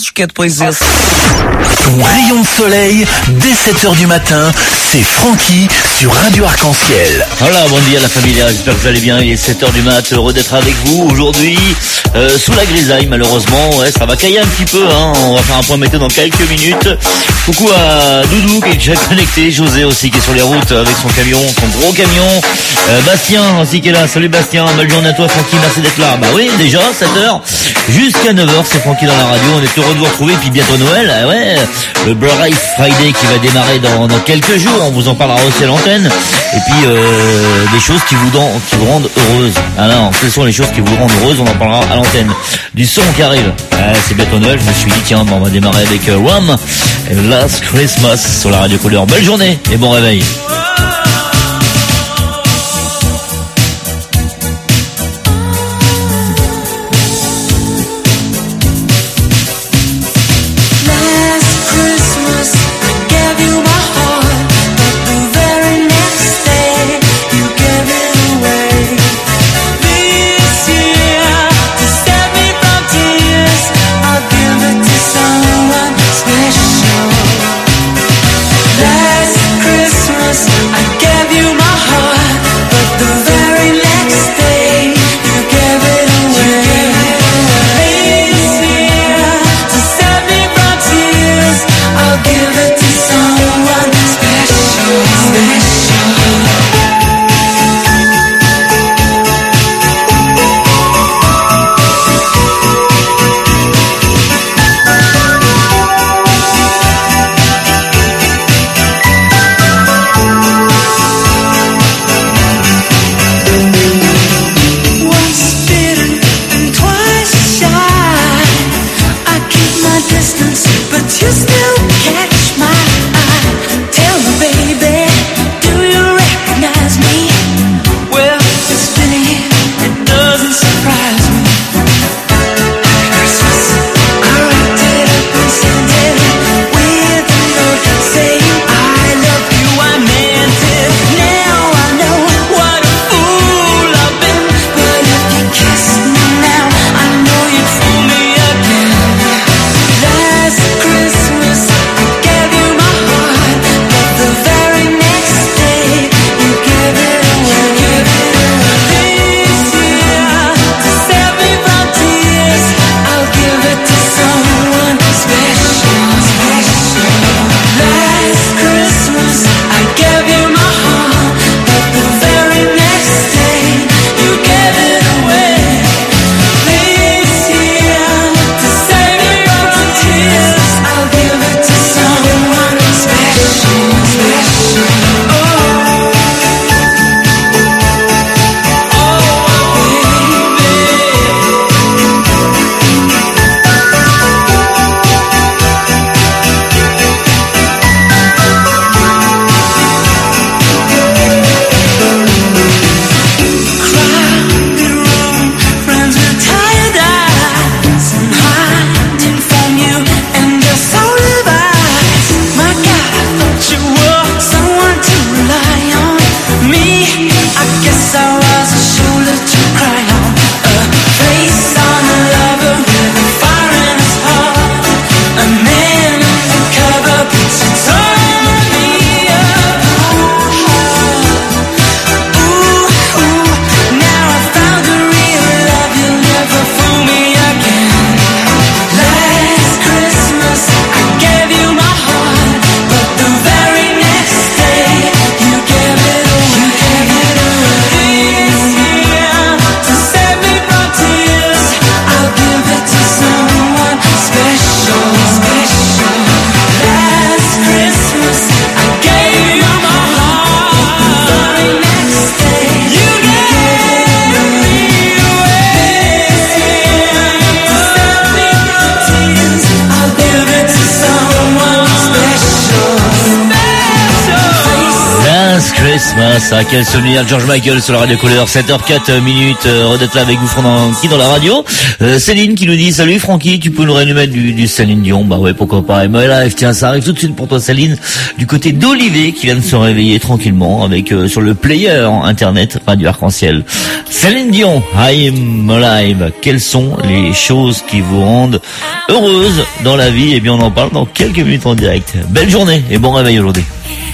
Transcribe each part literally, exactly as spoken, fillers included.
que é depois esse. Ton rayon de soleil, dès sept heures du matin, c'est Francky sur Radio Arc-en-Ciel. Voilà, bon dia la famille, j'espère que vous allez bien, il est sept heures du mat, heureux d'être avec vous aujourd'hui, euh, sous la grisaille malheureusement, ouais, ça va cailler un petit peu, hein. On va faire un point météo dans quelques minutes. Coucou à Doudou qui est déjà connecté, José aussi qui est sur les routes avec son camion, son gros camion, euh, Bastien aussi qui est là, salut Bastien, belle journée à toi Francky, merci d'être là. Bah oui, déjà, sept heures, jusqu'à neuf heures, c'est Francky dans la radio, on est heureux de vous retrouver, puis bientôt Noël, ah ouais, le Black Friday qui va démarrer dans, dans quelques jours, on vous en parlera aussi à l'antenne, et puis euh, des choses qui vous, dans, qui vous rendent heureuse. Alors, quelles sont les choses qui vous rendent heureuse, on en parlera à l'antenne. Du son qui arrive, ah, c'est bientôt Noël, je me suis dit tiens, bon, on va démarrer avec euh, Wham et Last Christmas sur la radio Couleur. Belle journée et bon réveil. Last Christmas I gave you my Christmas. Ah, quel souvenir. George Michael sur la radio couleur. sept heures quatre minutes. Euh, redette là avec vous, Francky, dans la radio. Euh, Céline qui nous dit, salut Francky, tu peux nous rémunérer du, du Céline Dion? Bah ouais, pourquoi pas. M Live, tiens, ça arrive tout de suite pour toi, Céline, du côté d'Olivier, qui vient de se réveiller tranquillement avec, euh, sur le player internet, Radio Arc-en-Ciel. Céline Dion, I'm Alive. Quelles sont les choses qui vous rendent heureuse dans la vie? Eh bien, on en parle dans quelques minutes en direct. Belle journée et bon réveil aujourd'hui.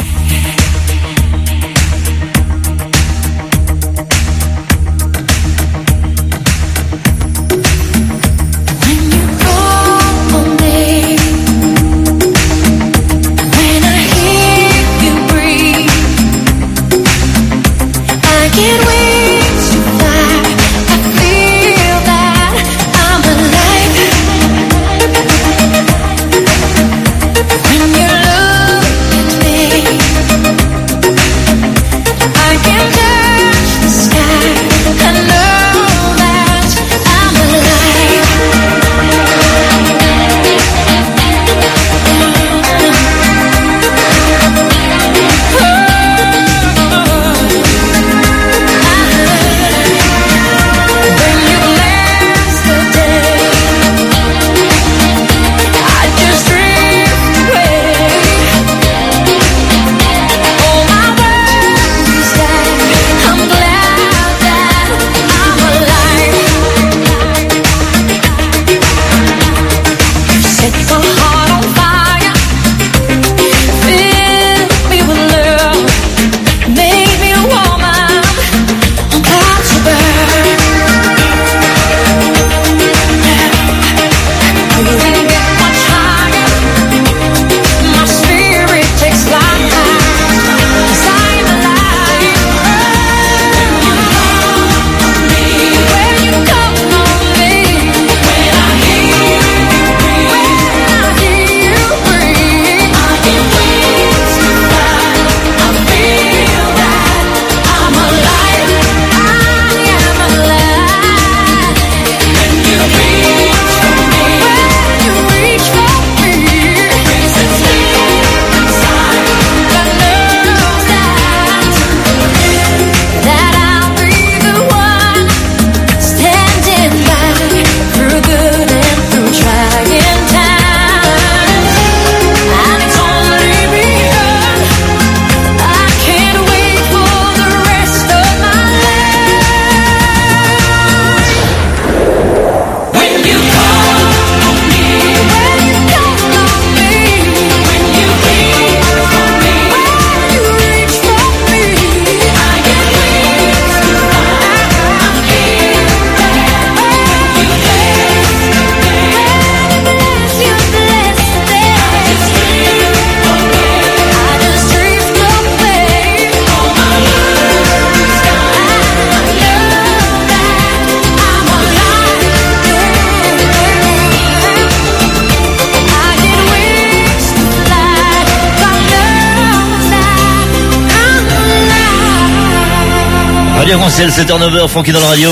Radio Arc-en-Ciel, sept heures neuf heures, Francky dans la radio.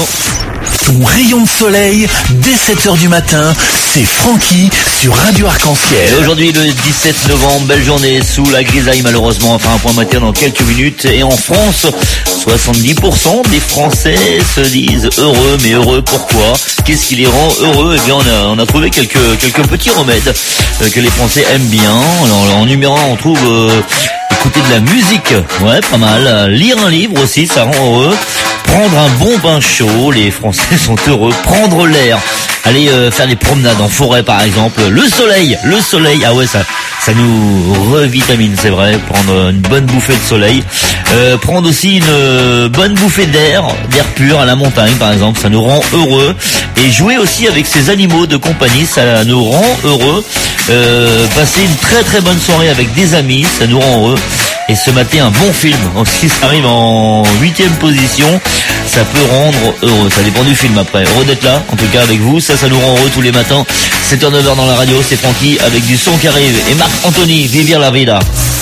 Ton rayon de soleil, dès sept heures du matin, c'est Francky sur Radio Arc-en-Ciel. Et aujourd'hui, le dix-sept novembre, belle journée sous la grisaille malheureusement. Enfin, un point matin dans quelques minutes. Et en France, soixante-dix pour cent des Français se disent heureux. Mais heureux pourquoi? Qu'est-ce qui les rend heureux? Eh bien, on a, on a trouvé quelques, quelques petits remèdes euh, que les Français aiment bien. Alors, en numéro un, on trouve... Euh, écouter de la musique, ouais, pas mal. Lire un livre aussi, ça rend heureux. Prendre un bon bain chaud, les Français sont heureux. Prendre l'air, aller euh, faire des promenades en forêt par exemple. Le soleil, le soleil, ah ouais, ça, ça nous revitamine, c'est vrai. Prendre une bonne bouffée de soleil. Euh, prendre aussi une bonne bouffée d'air, d'air pur à la montagne par exemple, ça nous rend heureux. Et jouer aussi avec ces animaux de compagnie, ça nous rend heureux. Euh, passer une très très bonne soirée avec des amis, ça nous rend heureux. Et se mater un bon film, si ça arrive en huitième position, ça peut rendre heureux. Ça dépend du film après. Heureux d'être là, en tout cas avec vous, ça, ça nous rend heureux tous les matins. sept heures neuf heures dans la radio, c'est Francky avec du son qui arrive. Et Marc-Anthony, Vivir la Vida.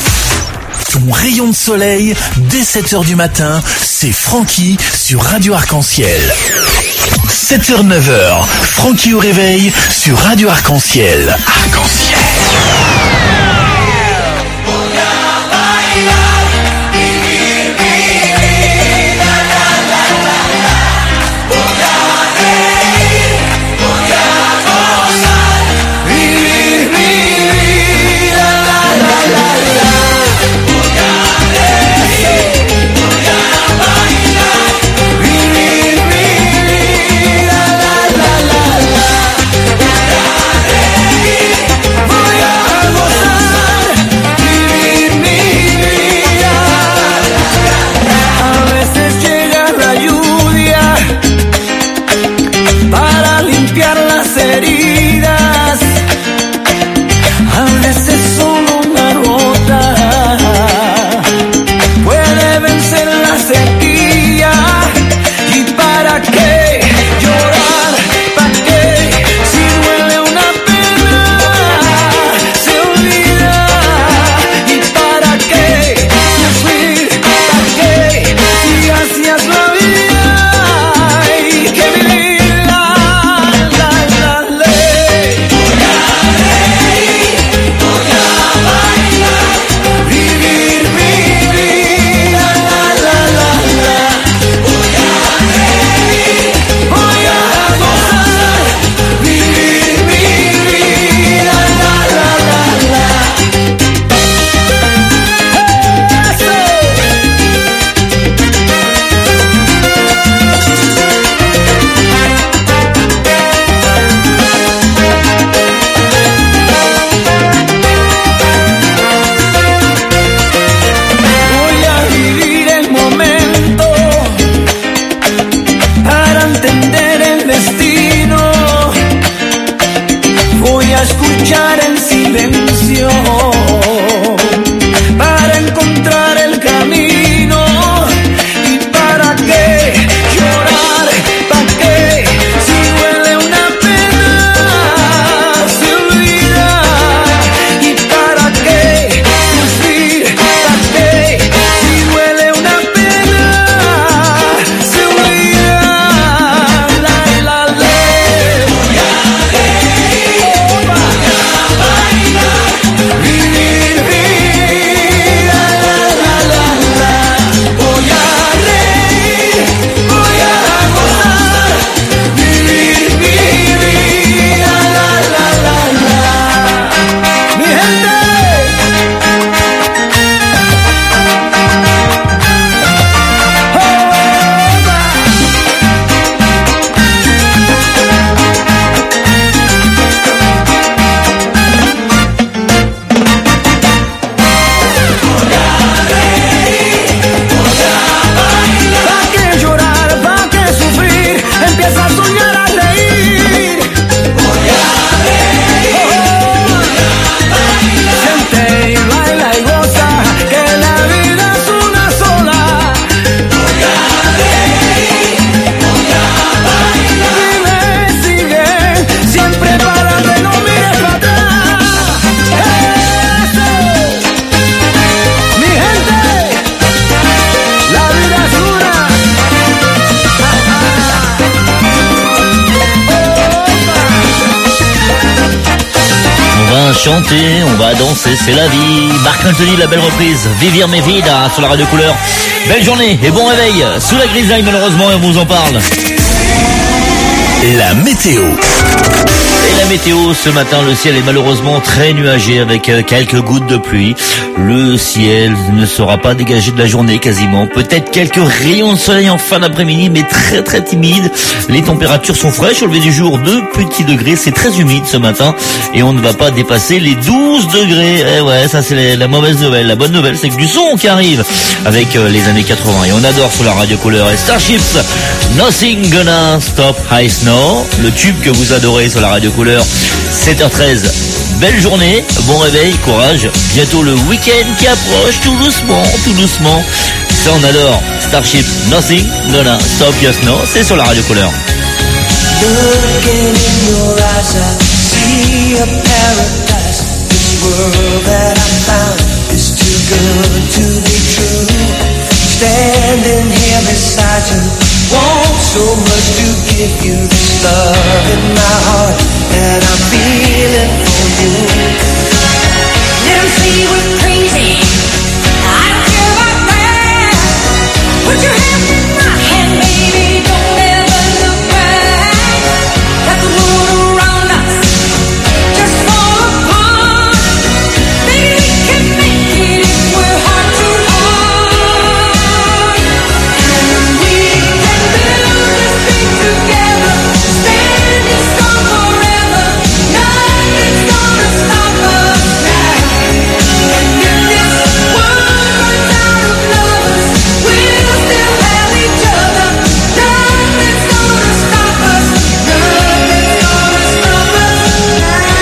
Ton rayon de soleil, dès sept heures du matin, c'est Francky sur Radio Arc-en-Ciel. sept heures neuf heures, Francky au réveil sur Radio Arc-en-Ciel. Arc-en-Ciel. luchar en silencio para encontrar el camino. ¿Y para qué llorar? ¿Para qué? Si duele una pena, se olvida. ¿Y para qué sufrir? ¿Para qué? Si duele una pena, se olvida. La, la, la. Voy a reír, voy a bailar, vivir, vivir. La, la, la, la. Voy a reír, voy a gozar, vivir, vivir. La, la, la, la, la. Mi gente. ¿Pa' qué llorar? ¿Pa' qué sufrir? Empieza a soñar, a reír. Voy a reír, voy a bailar. Siente y baila y goza, que la vida es una sola. Voy a reír, voy a bailar. Vive, sigue, siempre para adelante, no mires para atrás. Eso. Mi gente, la vida es una. On va chanter, on va danser, c'est la vie. Marc Anthony, la belle reprise. Vivir mes vides hein, sur la radio couleur. Belle journée et bon réveil. Sous la grisaille malheureusement, et on vous en parle. La météo. Et la météo, ce matin, le ciel est malheureusement très nuagé avec euh, quelques gouttes de pluie. Le ciel ne sera pas dégagé de la journée quasiment. Peut-être quelques rayons de soleil en fin d'après-midi, mais très très timide. Les températures sont fraîches au lever du jour, deux petits degrés. C'est très humide ce matin et on ne va pas dépasser les douze degrés. Eh ouais, ça c'est la, la mauvaise nouvelle. La bonne nouvelle, c'est que du son qui arrive avec euh, les années quatre-vingts. Et on adore sur la radio couleur. Et Starships, Nothing Gonna Stop High Snow, le tube que vous adorez sur la radio couleur. sept heures treize. Belle journée, bon réveil, courage. Bientôt le week-end qui approche, tout doucement, tout doucement. Ça on adore. Starship, Nothing Gonna Stop Your Snow, c'est sur la radio couleur. Looking in your eyes, I see a paradise. This world that I found is too good to be true. Standing here beside you, want so much to give you this love in my heart that I'm feeling for you. Them say we're crazy. I don't care about that. Put your hand in my hand, baby. Don't ever look back. Let the world around us just fall apart. Baby, we can make it if we're heart to heart. And we can build this thing together, standing strong forever. Nothing's gonna stop us now. And if this world runs out of lovers, we'll still have each other. Nothing's gonna stop us. Nothing's gonna stop us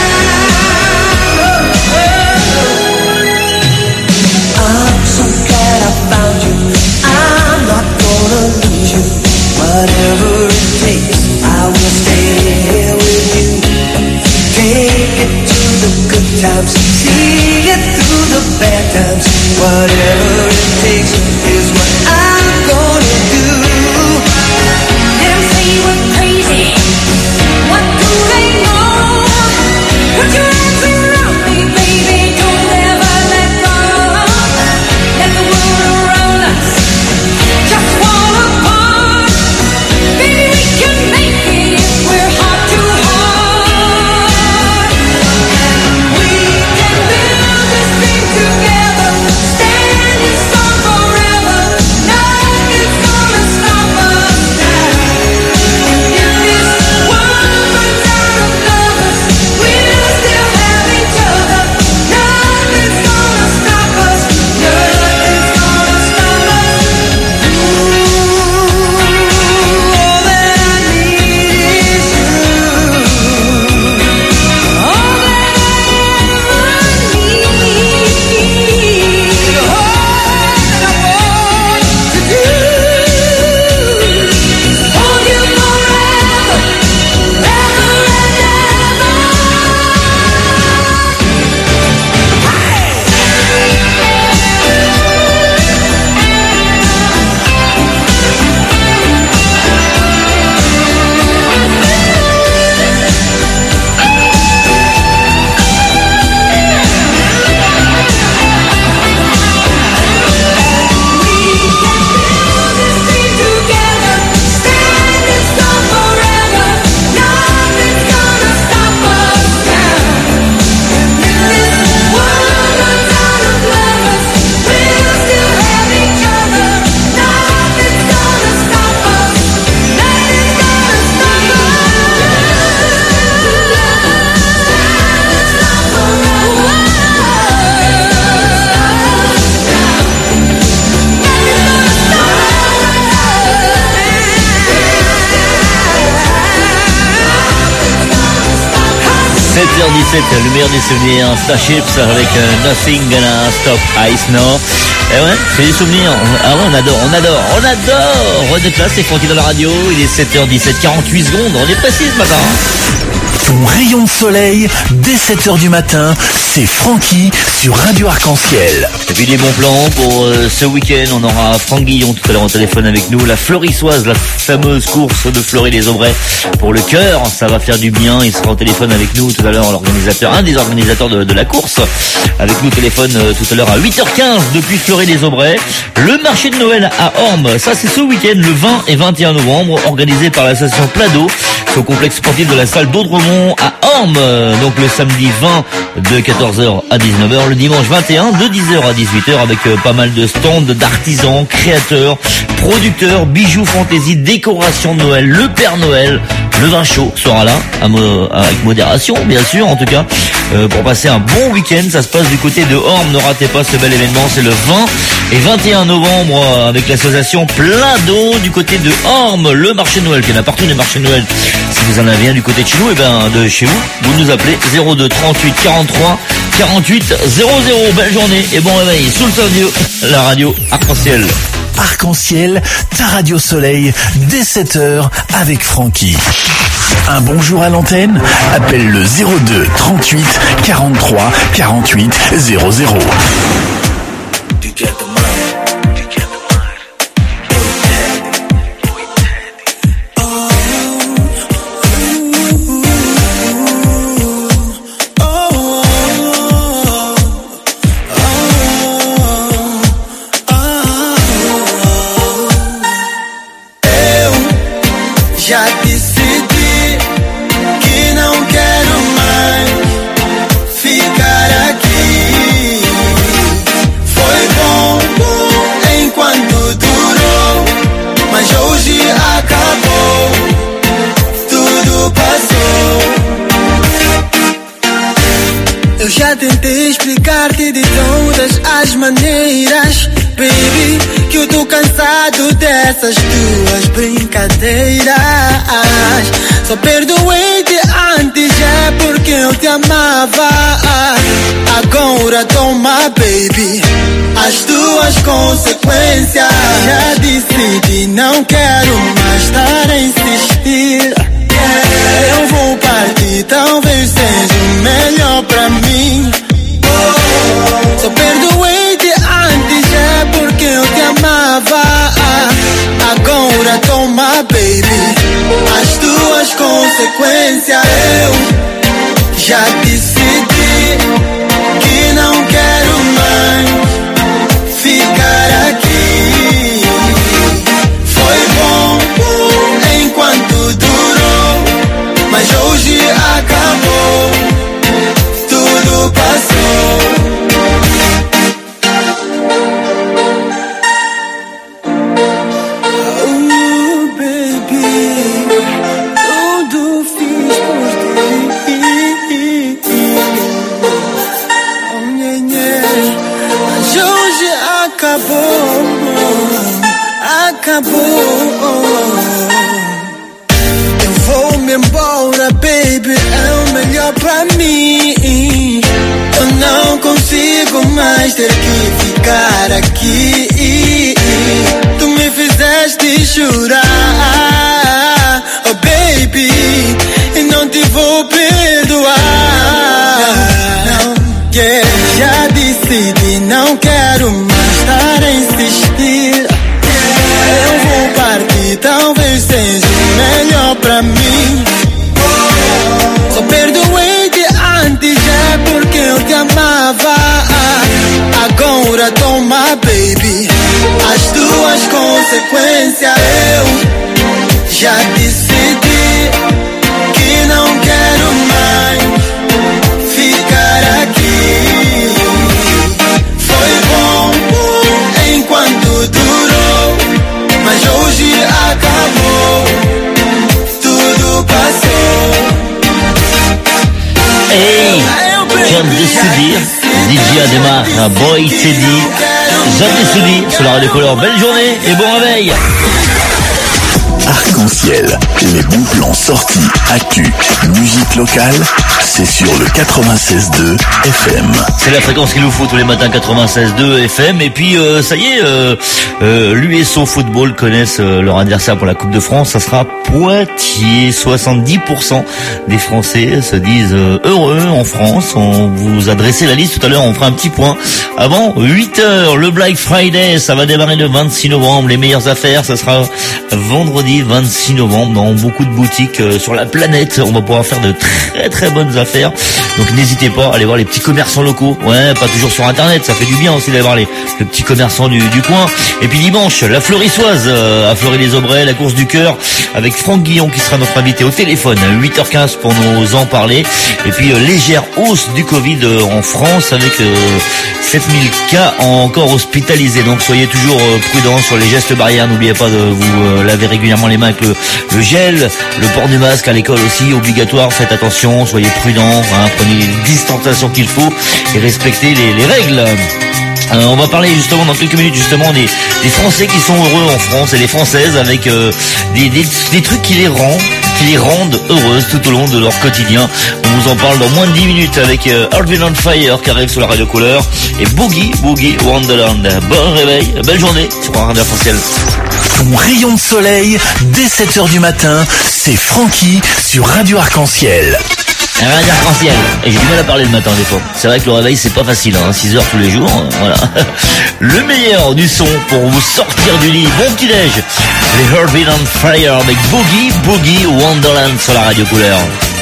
now. I'm so glad I found you. I'm not gonna lose you. Whatever it takes, I will stay here with you. Take it to the good times, see it through the bad times. Whatever it takes is what I'm gonna do. Them say we're crazy. What do they know? Put your arms around me, baby. Don't ever let go. Let the world around us just fall apart. Baby, we can make it if we're heart to heart. And we can build this thing together, standing strong forever. Nothing's gonna stop us now. And if this world runs out of lovers, we'll still heures dix-sept, le meilleur des souvenirs, Starships avec euh, Nothing Gonna Stop Ice Now. Et ouais, c'est des souvenirs. Ah ouais, on adore, on adore, on adore. Redette là, c'est Francky dans la radio. Il est sept heures dix-sept, quarante-huit secondes. On est précis ce matin. Ton rayon de soleil, dès sept heures du matin, c'est Francky sur Radio Arc-en-Ciel. Et puis des bons plans pour euh, ce week-end. On aura Franck Guillon tout à l'heure au téléphone avec nous. La Fleurissoise, la fameuse course de Fleury-les-Aubrais pour le cœur. Ça va faire du bien. Il sera au téléphone avec nous tout à l'heure, l'organisateur, un des organisateurs de, de la course. Avec nous au téléphone euh, tout à l'heure à huit heures quinze depuis Fleury-les-Aubrais. Le marché de Noël à Ormes. Ça, c'est ce week-end, le vingt et vingt et un novembre, organisé par l'association Plado. C'est au complexe sportif de la salle d'Audremont à Ormes. Donc le samedi vingt de quatorze heures à dix-neuf heures, le dimanche vingt et un de dix heures à dix-huit heures avec euh, pas mal de stands d'artisans, créateurs, producteurs, bijoux fantaisie, décoration de Noël, le Père Noël, le vin chaud sera là, à mo- avec modération bien sûr en tout cas, euh, pour passer un bon week-end. Ça se passe du côté de Ormes, ne ratez pas ce bel événement, c'est le vingt et vingt et un novembre euh, avec l'association Plado du côté de Ormes, le marché de Noël, qu'il y en a partout les marchés de Noël. Si vous en avez un du côté de chez nous, et ben de chez vous, vous nous appelez zéro deux trente-huit quarante-trois quarante-huit zéro zéro. Belle journée et bon réveil sous le soleil, la radio Arc-en-Ciel. Arc-en-Ciel, ta radio soleil, dès sept heures avec Francky. Un bonjour à l'antenne, appelle le zéro deux trente-huit quarante-trois quarante-huit zéro zéro. Já decidi que não quero mais ficar aqui. Foi bom enquanto durou, mas hoje acabou, tudo passou. Eu já tentei explicar-te de todas as maneiras, baby, que eu tô cansado dessas tuas brincadeiras. Só perdoei-te antes é porque eu te amava. Agora toma, baby, as tuas consequências. Já decidi, não quero mais estar a insistir. Eu vou partir, talvez seja o melhor pra mim. Só perdoei-te antes é porque eu te amava. Agora toma, baby, as tuas consequências. Eu já decidi que não quero mais ficar aqui. Foi bom enquanto durou, mas hoje acabou, tudo passou. Acabou, acabou. Eu vou-me embora, baby, é o melhor pra mim. Eu não consigo mais ter que ficar aqui. Tu me fizeste chorar, oh baby, e não te vou perdoar. Não, yeah, já decidi, não quero mais estar a insistir. Eu vou partir, talvez seja o melhor pra mim. Só perdoei-te antes é porque eu te amava. Agora toma, baby, as tuas consequências. Eu já decidi que não quero mais ficar aqui. Foi bom enquanto durou, mas hoje acabou, tudo passou. Hey, viens de décider, D J Ademar, Boy Teddy, j'ai décidé sur la radio Color. Belle journée et bon réveil. Arc-en-ciel, les bons plans sortis, actu, musique locale, c'est sur le quatre-vingt-seize deux F M. C'est la fréquence qu'il nous faut tous les matins, quatre-vingt-seize deux F M. Et puis euh, ça y est, euh, euh, l'U S O Football connaissent euh, leur adversaire pour la Coupe de France. Ça sera Poitiers. soixante-dix pour cent des Français se disent euh, heureux en France. On vous a dressé la liste tout à l'heure, on fera un petit point. Avant huit heures, le Black Friday, ça va démarrer le vingt-six novembre. Les meilleures affaires, ça sera vendredi vingt-six novembre dans beaucoup de boutiques euh, sur la planète. On va pouvoir faire de très très bonnes affaires. Donc n'hésitez pas à aller voir les petits commerçants locaux. Ouais, pas toujours sur internet, ça fait du bien aussi d'aller voir les, les petits commerçants du, du coin. Et puis dimanche, la Fleurissoise euh, à Fleury-les-Aubrais, la course du cœur avec Franck Guillon qui sera notre invité au téléphone à huit heures quinze pour nous en parler. Et puis euh, légère hausse du Covid euh, en France avec euh, sept mille cas encore hospitalisés. Donc soyez toujours euh, prudents sur les gestes barrières. N'oubliez pas de vous euh, laver régulièrement les mains avec le, le gel, le port du masque à l'école aussi obligatoire. Faites attention, soyez prudents, hein, prenez les distanciations qu'il faut et respectez les, les règles. Euh, on va parler justement dans quelques minutes justement des, des Français qui sont heureux en France et les Françaises avec euh, des, des, des trucs qui les rendent qui les rendent heureuses tout au long de leur quotidien. On vous en parle dans moins de dix minutes avec euh, Earth, Wind and Fire qui arrive sur la radio couleur et Boogie Boogie Wonderland. Bon réveil, belle journée sur un radio arc-en-ciel. Ton rayon de soleil, dès sept heures du matin, c'est Francky sur Radio Arc-en-Ciel. Radio Arc-en-Ciel. Et j'ai du mal à parler le matin des fois. C'est vrai que le réveil c'est pas facile, hein, six heures tous les jours, euh, voilà. Le meilleur du son pour vous sortir du lit. Bon petit déj. Les Earth, Wind and Fire avec Boogie Boogie Wonderland sur la radio couleur.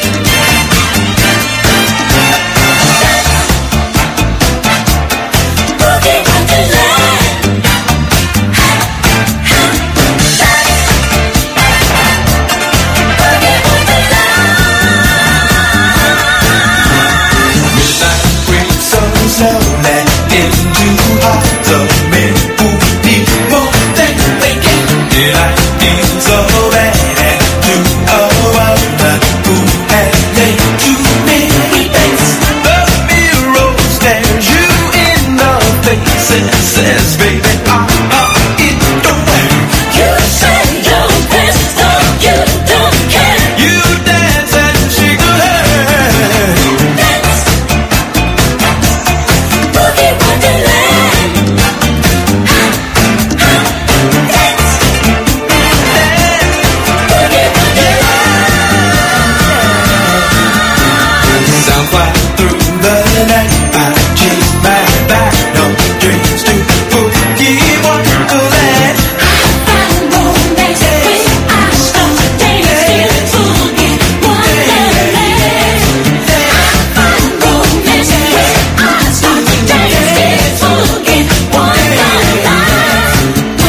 Says, baby, uh, uh, it don't matter. You say you're best, though you don't care. You dance and shake your head. Dance, Boogie Wonderland. Ha, ha, dance, dance, Boogie Wonderland. Sound fly through the night. I chase my back, no dreams to Boogie Wonderland. I find romance when I start to dance, feeling Boogie Wonderland. I find romance when I start to dance, feeling Boogie Wonderland. Oh,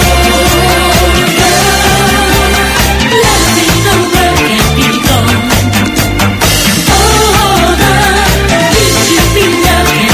love, love is the world can't be gone. Oh, love, you should be loved.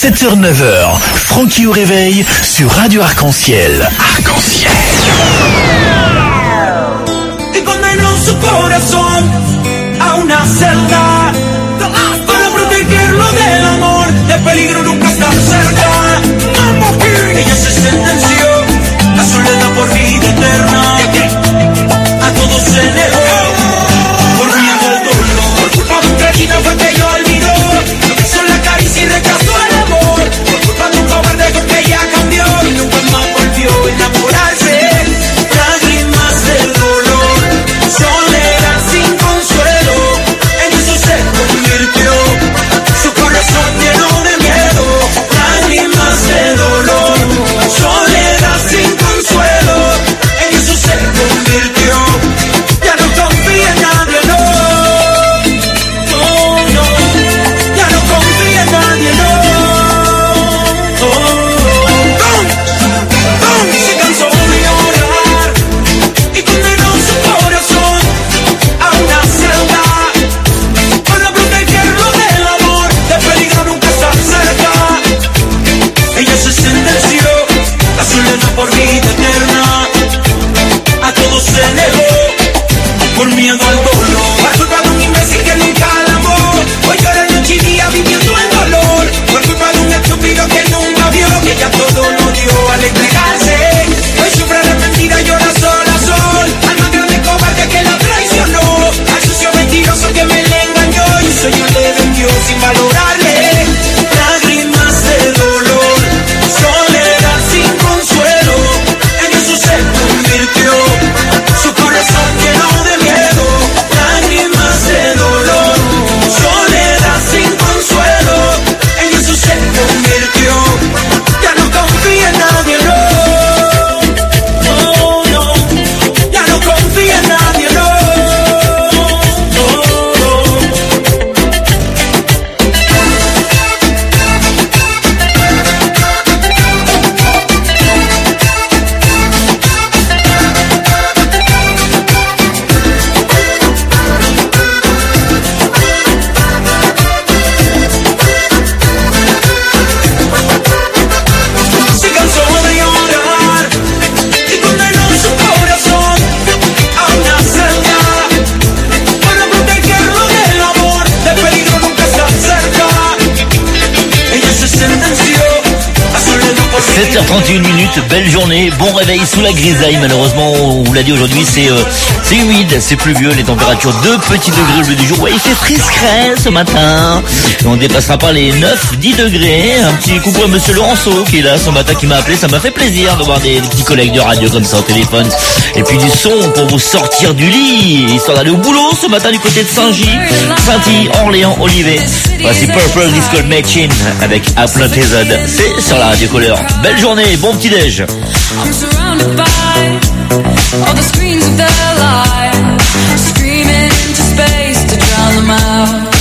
sept heures neuf heures, Francky au réveil sur Radio Arc-en-Ciel. Arc-en-Ciel. Y condenó su corazón a una celda para protegerlo del amor, de peligro nunca estar cerca. Ella se sentenció a soledad por vida eterna, a todos se negó por miedo al dolor. Por culpa de un cretino fue que ella olvidó lo que hizo la caricia y rechazó el amor. Por culpa de un cobarde fue que ella cambió y nunca más volvió a enamorarse. Lágrimas de dolor, soledad sin consuelo, en eso se convirtió su corazón lleno de miedo. Lágrimas de dolor, soledad sin consuelo, en eso se convirtió. Ya no confía en nadie, no, no, no. Ya no confía en nadie, no, oh, oh. Se cansó de llorar y condenó su corazón a una celda para protegerlo del amor, de peligro nunca estar cerca. Ella se sentenció a soledad por vida eterna, a todos se negó por miedo al dolor. Por culpa de un imbécil que nunca la amó, hoy llora noche y día viviendo el dolor. Por culpa de un estúpido que nunca vio que ella todo lo dio al entregarse. Hoy sufre arrepentida, llora sola, sol. Al más grande cobarde que la traicionó, al sucio mentiroso que me le engañó y un sueño le vendió sin valorarle. Lágrimas de dolor, soledad sin consuelo, en eso se convirtió su corazón lleno de miedo. Lágrimas de dolor, soledad sin consuelo, en eso se convirtió. Ya no confía en nadie, no, no, no. Ya no confía en nadie, no, se cansó de llorar y condenó su corazón a una celda para protegerlo del amor, de peligro nunca estar cerca. Ella se sentenció a soledad por sept heures trente et une minutes, belle journée, bon réveil sous la grisaille. Malheureusement, on vous l'a dit aujourd'hui, c'est euh, c'est humide, c'est pluvieux, les températures deux petits degrés au bleu du jour. Ouais, il fait frisquet ce matin. Et on dépassera pas les neuf dix degrés. Un petit coucou à monsieur Laurenceau qui est là ce matin, qui m'a appelé. Ça m'a fait plaisir de voir des, des petits collègues de radio comme ça au téléphone. Et puis du son pour vous sortir du lit, histoire d'aller au boulot ce matin du côté de Saint-Gy, Saint-Yves, Orléans, Olivet. Voici Purple Disco Machine avec Hypnotised. C'est sur la radio Couleur. Belle journée, bon petit déj. I'm surrounded by all the screens of their lives, screaming into space to drown them out.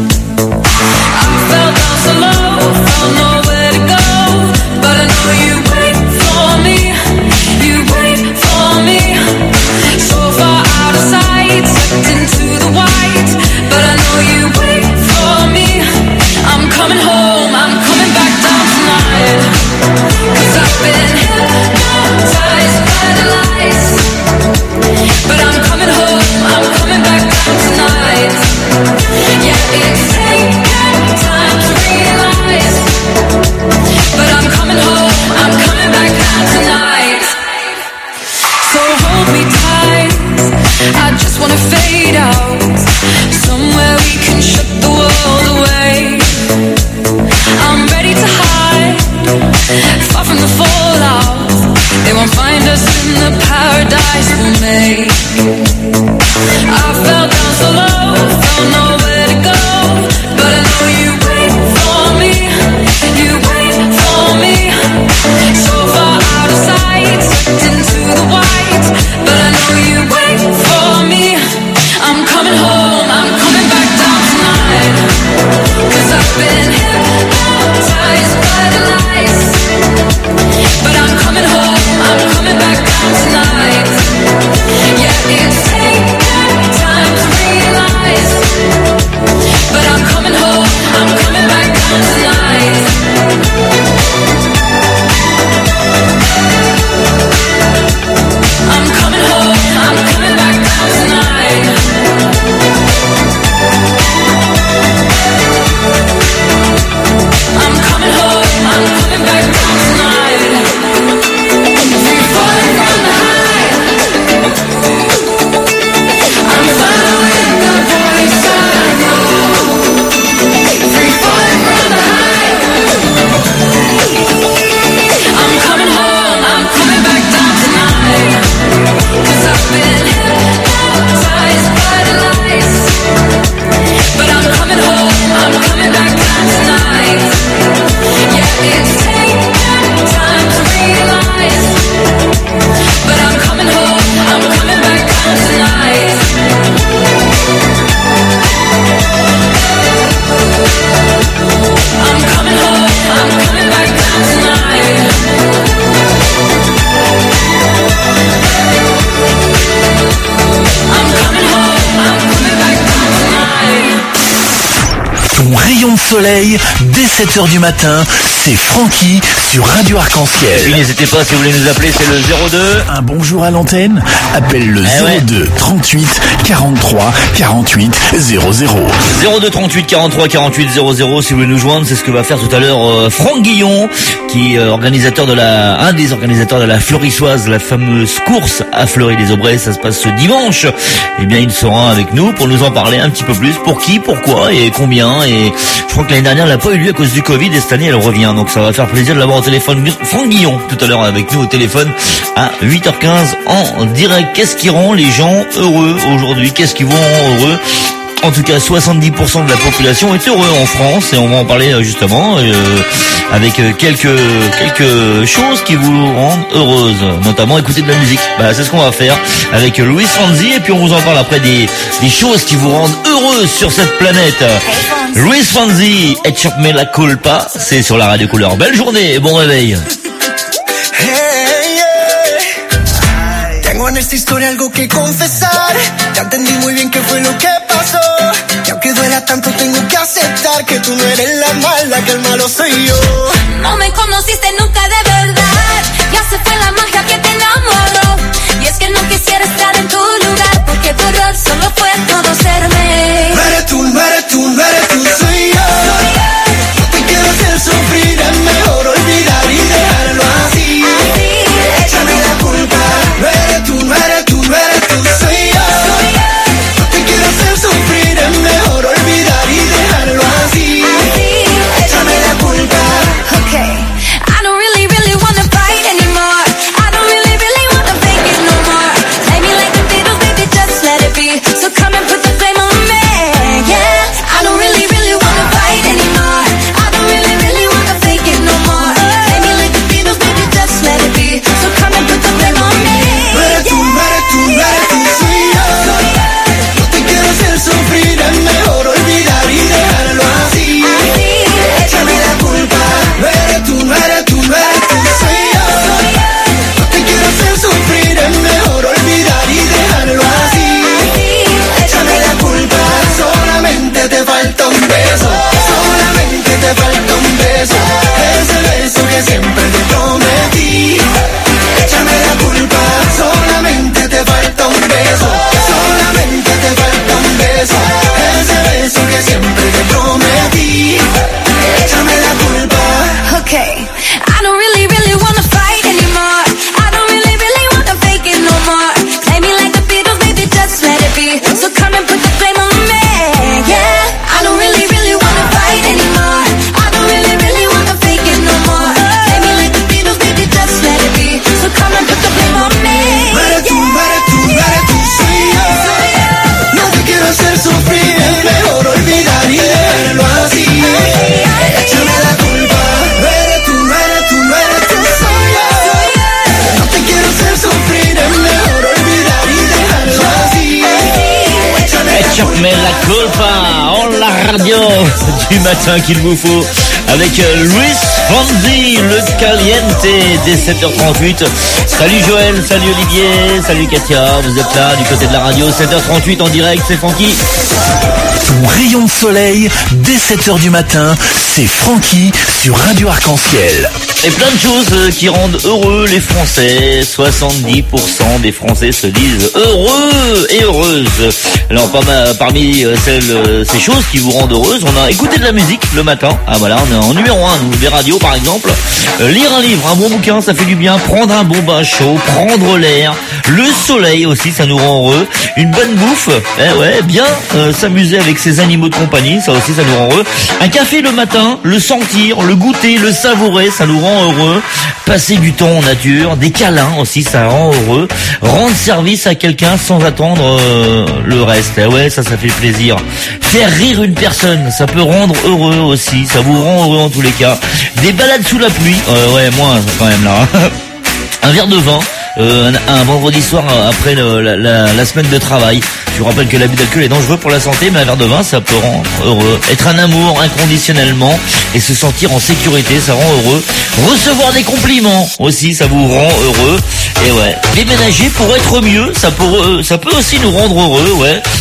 I fell down so low, found nowhere to go, but I know you wait for me, you wait for me. So far out of sight, sucked into the white, but I know you wait for me. I'm coming home, I'm coming back down tonight, 'cause I've been hypnotized by the lights. But I'm coming home, I'm coming back down tonight. Yeah, it's taken time to realize, but I'm coming home, I'm coming back down tonight. So hold me tight, I just wanna fade out, somewhere we can shut the world away. I'm ready to hide, far from the fallout. They won't find us in the paradise we made. I fell down so low, found nowhere to go, but I know you wait for me, you wait for me. So far out of sight, sucked into the white, but I know you wait for me. I'm coming home, I'm coming back down tonight, 'cause I've been hypnotized by the lights. But I'm coming home, I'm coming back down tonight. Yeah, it's soleil dès sept heures du matin, c'est Francky sur Radio Et Arc-en-Ciel. n'hésitez pas, si vous voulez nous appeler, c'est le zéro deux. Un bonjour à l'antenne, appelle le Eh ouais. zéro deux trente-huit quarante-trois quarante-huit zéro zéro. zéro deux trente-huit quarante-trois quarante-huit zéro zéro si vous voulez nous joindre, c'est ce que va faire tout à l'heure euh, Franck Guillon, qui est euh, organisateur de la, un des organisateurs de la Fleurissoise, la fameuse course à Fleury-les-Aubrais. Ça se passe ce dimanche. Eh bien, il sera avec nous pour nous en parler un petit peu plus. Pour qui, pourquoi et combien. Et je crois que l'année dernière, elle n'a pas eu lieu à cause du Covid et cette année, elle revient. Donc, ça va faire plaisir de l'avoir au téléphone. Franck Guillon, tout à l'heure avec nous au téléphone à huit heures quinze en direct. Qu'est-ce qui rend les gens heureux aujourd'hui? Qu'est-ce qui vous rend heureux? En tout cas, soixante-dix pour cent de la population est heureux en France et on va en parler euh, justement euh, avec euh, quelques quelques choses qui vous rendent heureuse, notamment écouter de la musique. Bah, c'est ce qu'on va faire avec Luis Fonsi et puis on vous en parle après des des choses qui vous rendent heureuse sur cette planète. Luis Fonsi, Échapme la culpa, c'est sur la radio Couleur. Belle journée et bon réveil. Hey, yeah. Tengo en esta historia algo que confesar. Ya entendí muy bien qué fue lo que pasó. Y aunque duela tanto, tengo que aceptar que tú no eres la mala, que el malo soy yo. No me conociste nunca de verdad. Ya se fue la magia que te enamoró. Y es que no quisiera estar en tu lugar, porque tu error solo fue conocerme. No eres tú, no eres tú, no eres tú, soy yo. No te quiero hacer sufrir, es mejor olvidar y dejarlo así. Échame la culpa. No eres tú, no eres tú, no eres tú, soy yo. No te quiero hacer sufrir, es mejor olvidar y dejarlo así. Échame la culpa. Okay, I don't really, really wanna fight anymore. I don't really, really wanna fake it no more. Play me like the Beatles, baby, just let it be. So come and put the blame on me, yeah. I don't really, really wanna fight anymore. I don't really, really wanna fake it no more. Play me like the Beatles, baby, just let it be. So come and put the blame on me, No eres tú, no eres tú, no eres tú, soy yo. No te quiero hacer sufrir, es mejor olvidar y dejarlo así. Échame la culpa. No eres tú, no eres tú, no eres tú, soy yo. No te quiero hacer sufrir, es mejor olvidar y dejarlo así. Échame la culpa. Solamente te falta un beso. Solamente te falta un beso. Ese beso que siempre te prometí. Échame la culpa. Solamente te falta un beso. Solamente te falta un beso. Ese beso que siempre te prometí. Échame la culpa. okay. I don't really, really wanna fight anymore. I don't really, really wanna fake it no more. Play me like the Beatles, baby, just let it be. So come and put the blame on me, yeah. I don't really, really wanna fight anymore. I don't really, really wanna fake it no more. Play me like the Beatles, baby, just let it be. So come and put the blame on me, No eres tú, no eres tú, no eres tú, soy yo. No te quiero hacer sufrir, es mejor olvidar y dejarlo así. Échame la culpa. No eres tú, no eres tú, no eres tú, soy yo. No te quiero hacer sufrir, es mejor olvidar y dejarlo así. Échame la Échapme la culpa en la radio du matin qu'il vous faut avec euh, Luis Fonsi, le caliente dès sept heures trente-huit. Salut Joël, salut Olivier, salut Katia, vous êtes là du côté de la radio, sept heures trente-huit en direct, c'est Francky. Ton rayon de soleil dès sept heures du matin, c'est Francky sur Radio Arc-en-Ciel. Et plein de choses euh, qui rendent heureux les Français. soixante-dix pour cent des Français se disent heureux et heureuses. Alors pas mal- parmi euh, celles, euh, ces choses qui vous rendent heureuses, on a écouté de la musique le matin. Ah voilà, on est en numéro un, nous, des radios par exemple. Euh, lire un livre, un bon bouquin, ça fait du bien. Prendre un bon bain chaud, prendre l'air. Le soleil aussi, ça nous rend heureux. Une bonne bouffe, eh ouais, bien euh, s'amuser avec ses animaux de compagnie, ça aussi ça nous rend heureux. Un café le matin, le sentir, le goûter, le savourer, ça nous rend heureux. Passer du temps en nature, des câlins aussi, ça rend heureux. Rendre service à quelqu'un sans attendre euh, le reste, eh ouais, ça, ça fait plaisir. Faire rire une personne, ça peut rendre heureux aussi, ça vous rend heureux en tous les cas. Des balades sous la pluie, euh, ouais, moi quand même là. Un verre de vin. Euh, un, un vendredi soir euh, après le, la, la, la semaine de travail. Je vous rappelle que l'abus d'alcool est dangereux pour la santé, mais un verre de vin, ça peut rendre heureux. Être un amour inconditionnellement et se sentir en sécurité, ça rend heureux. Recevoir des compliments aussi, ça vous rend heureux. Et ouais, déménager pour être mieux, ça peut, ça peut aussi nous rendre heureux, ouais.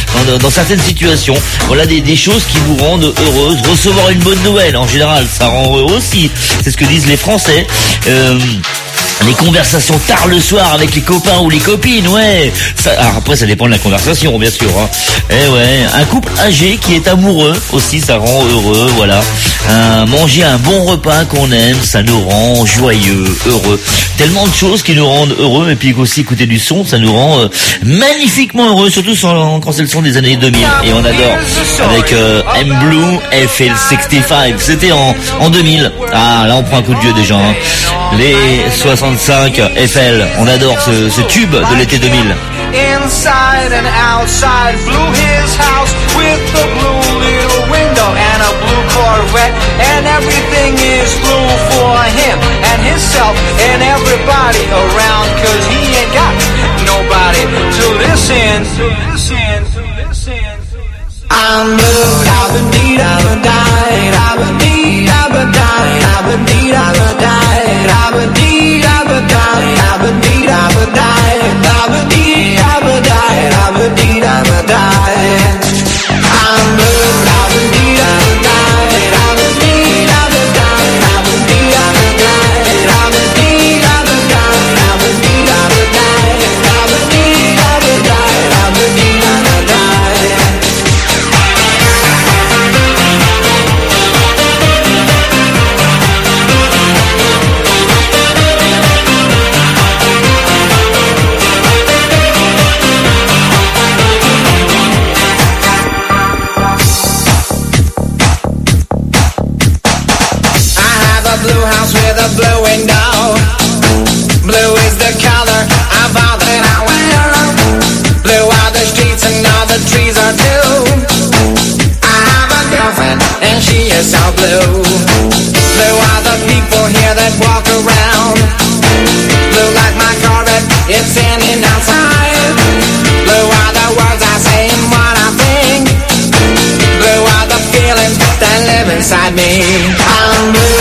dans, dans certaines situations. Voilà des, des choses qui vous rendent heureuse. Recevoir une bonne nouvelle, en général, ça rend heureux aussi. C'est ce que disent les Français. Euh, Les conversations tard le soir avec les copains ou les copines, ouais. Ça, alors après, ça dépend de la conversation, bien sûr. Hein. Eh ouais, un couple âgé qui est amoureux aussi, ça rend heureux, voilà. Un, manger un bon repas qu'on aime, ça nous rend joyeux, heureux. Tellement de choses qui nous rendent heureux, et puis aussi écouter du son, ça nous rend euh, magnifiquement heureux, surtout sans, quand c'est le son des années deux mille. Et on adore. Avec euh, M Blue F L soixante-cinq, c'était en, en deux mille. Ah, là on prend un coup de vieux déjà. Hein. Les soixante-cinq F L, on adore ce, ce tube de l'été deux mille. Inside and outside, blew his house with a blue little window and a blue Corvette, and everything is blue for him and himself and everybody around, cause he ain't got nobody to listen, to listen, to listen, to listen. I'm blue, I've been beat, I've been died, I've been beat, I've been died, I've been beat, I've been died, I've been beat, I've been died, I've been beat, I've been died, I've been beat, I've been died, I've been beat, I've been died. I'm blue, I've been beat, I've been died, I've been beat, I've been died, I've been beat, I've been died, I've been beat, I've been died, I've been beat, I've been died, I've been beat, I've been died, I've been beat, I've been died. Blue house with a blue window. Blue is the color of all that I wear. Blue are the streets and all the trees are too. I have a girlfriend and she is so blue. Blue are the people here that walk around. Blue like my Corvette, it's in and outside. Blue are the words I say and what I think. Blue are the feelings that live inside me. I'm blue.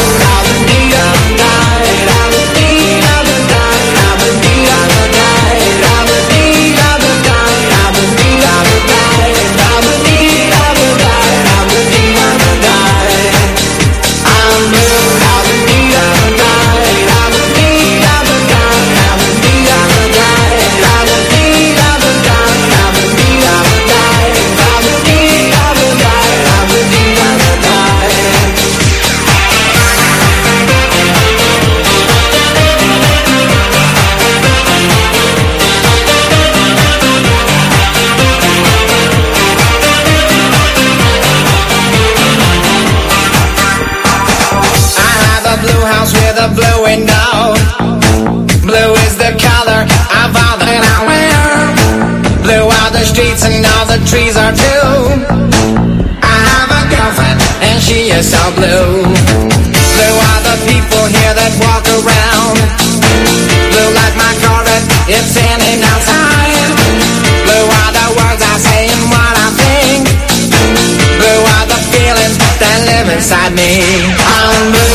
Blue window. Blue is the color of all that I wear. Blue are the streets and all the trees are too. I have a girlfriend and she is so blue. Blue are the people here that walk around. Blue like my Corvette, it's in and outside. Blue are the words I say and what I think. Blue are the feelings that live inside me. I'm blue.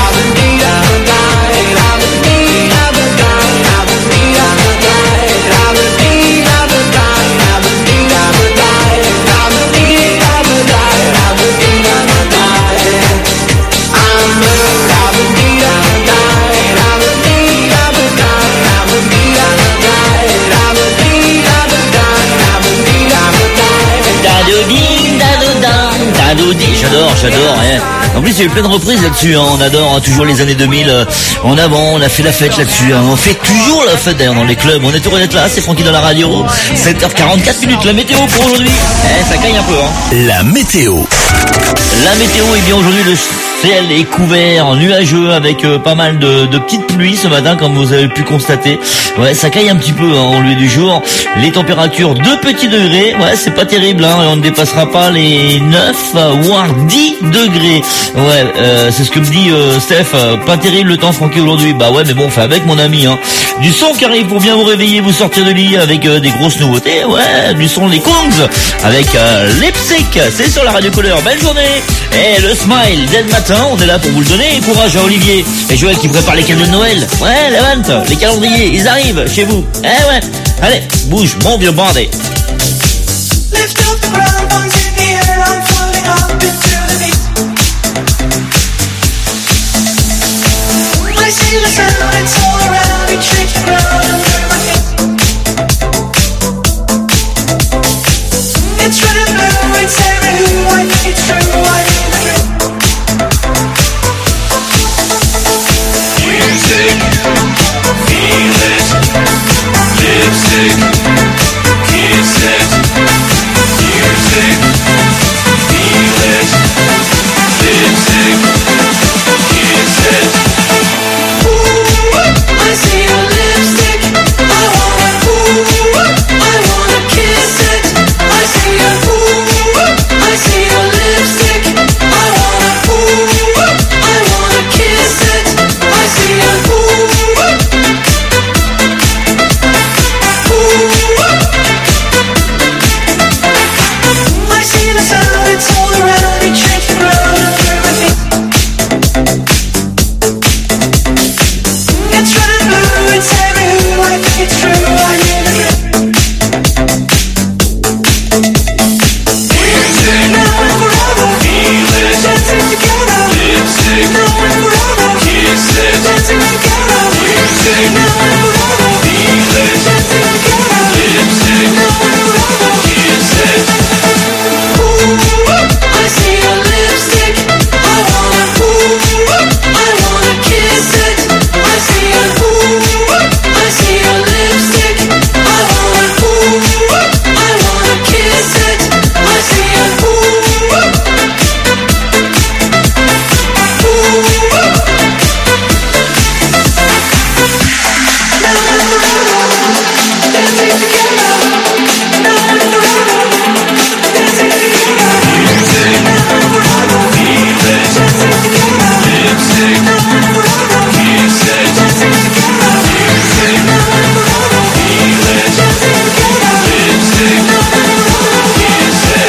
J'adore, j'adore. Hein. En plus, il y a eu plein de reprises là-dessus. Hein. On adore hein, toujours les années deux mille. Euh, en avant, on a fait la fête là-dessus. Hein. On fait toujours la fête d'ailleurs dans les clubs. On est heureux d'être là. C'est Francky dans la radio. sept heures quarante-quatre minutes. La météo pour aujourd'hui. Eh, ça caille un peu. Hein. La météo. La météo, eh bien aujourd'hui le ciel est couvert, nuageux avec euh, pas mal de, de petites pluies ce matin comme vous avez pu constater. Ouais, ça caille un petit peu hein, au lieu du jour. Les températures deux petits degrés, ouais, c'est pas terrible hein, on ne dépassera pas les neuf voire dix degrés. Ouais, euh, c'est ce que me dit euh, Steph, euh, pas terrible le temps Francky aujourd'hui. Bah ouais, mais bon, on fait avec mon ami hein. Du son qui arrive pour bien vous réveiller, vous sortir de lit avec euh, des grosses nouveautés. Ouais, du son les Kongs avec euh, Lipstick, c'est sur la radio Couleur. Belle journée. Et le smile dès le matin, on est là pour vous le donner. Courage à Olivier et Joël qui prépare les cadeaux de Noël. Ouais, les ventes, les calendriers, ils arrivent chez vous. Eh ouais, allez, bouge, mon vieux bandé. Lipstick, Lift up the ground, arms in the air, I'm floating up into the beat. I see the sound, it's all around me, shake the ground under my feet. It's red and blue, it's everywhere, I think it's true, I need the truth. Music, feel it, lipstick, kiss it. Music, feel it, lipstick, kiss it. Ooh, I see your lipstick, I wanna, ooh, I wanna kiss it. I see your, ooh, I see your lipstick, I wanna, ooh, I wanna kiss it. I see your, ooh, ooh. I see the sound, it's all around me, shake the ground under my feet. It's red and blue, it's everywhere, I think it's true, I need the truth. Music, Now and forever, feel it, dancing together. lipstick, Now and forever, kiss it. dancing together. Music, Now and forever, feel it, dancing together. lipstick, Now and forever, kiss it. ooh, I see your lipstick, I wanna, ooh, I wanna kiss it. I see your, ooh, I see your lipstick, I wanna, ooh, I wanna kiss it. I see your, ooh, ooh. Now and forever, dancing together. Now and forever, dancing together. Music, Now and forever, feel it, dancing together. lipstick, Now and forever, kiss it. dancing together. Music, Now and forever, feel it, dancing together. lipstick, Now and forever, kiss it.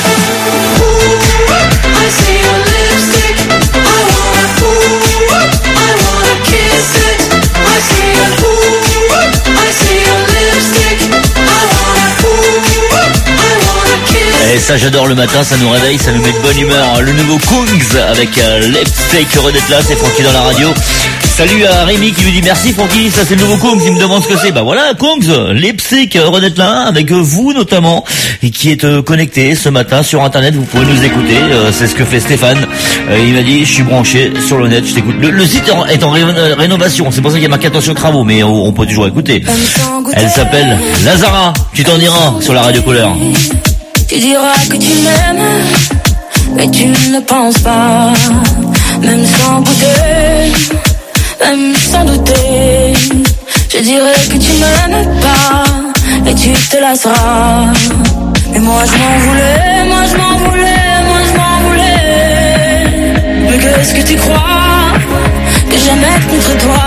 ooh, I see your lipstick, I wanna, ooh, I wanna kiss it. I see your, ooh, I see your lipstick, I wanna, ooh, I wanna kiss Et ça j'adore le matin, ça nous réveille, ça nous met de bonne humeur. Le nouveau Kungs avec euh, Lipstick, heureux d'être là, c'est Francky dans la radio. Salut à Rémi qui lui dit merci Francky, ça c'est le nouveau Kungs, il me demande ce que c'est. Bah voilà, Kungs, Lipstick, heureux d'être là, avec vous notamment, et qui est euh, connecté ce matin sur internet, vous pouvez nous écouter, euh, c'est ce que fait Stéphane. Euh, il m'a dit, je suis branché sur le net, je t'écoute. Le, le site est en, est en ré- rénovation, c'est pour ça qu'il y a marqué attention travaux, mais on, on peut toujours écouter. Elle s'appelle Lazara, tu t'en diras sur la radio couleur. Tu diras que tu m'aimes, mais tu ne penses pas. Même sans goûter, même sans douter, je dirais que tu m'aimes pas, et tu te lasseras. Mais moi je m'en voulais, moi je m'en voulais, moi je m'en voulais. Mais qu'est-ce que tu crois que j'aimais contre toi?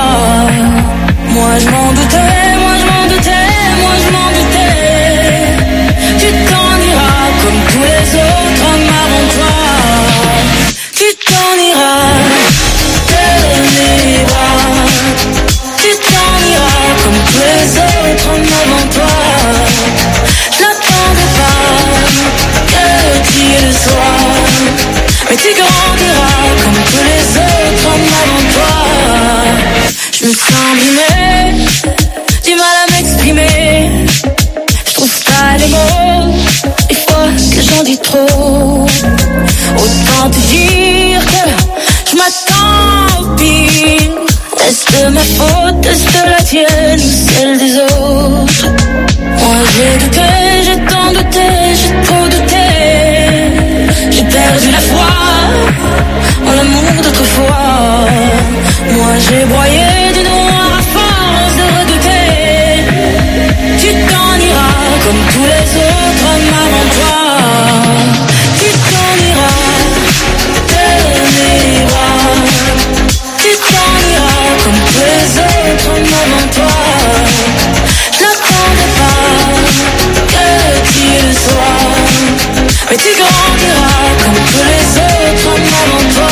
Moi je m'en doutais, moi je m'en doutais, moi je m'en doutais. Tu t'en iras comme tous les autres hommes avant toi. Tu t'en iras, te liras. Tu t'en iras comme tous les autres hommes avant toi. Je n'attendais pas que tu le sois, mais tu grandiras comme tous les autres hommes avant toi. Je me sens abîmée, du mal à m'exprimer. Je trouve pas les mots, des fois que j'en dis trop. Autant te dire que je m'attends au pire. Est-ce ma faute, est-ce la tienne ou celle des autres? Moi j'ai douté, j'ai tant douté, j'ai trop douté. J'ai perdu la foi en l'amour d'autrefois. Moi j'ai broyé du noir à force de redouter. Tu t'en iras comme tous les autres hommes avant toi. Tu t'en iras, te liras. Tu t'en iras comme tous les autres hommes avant toi. Je n'attendais pas que tu le sois, mais tu grandiras comme tous les autres hommes avant toi.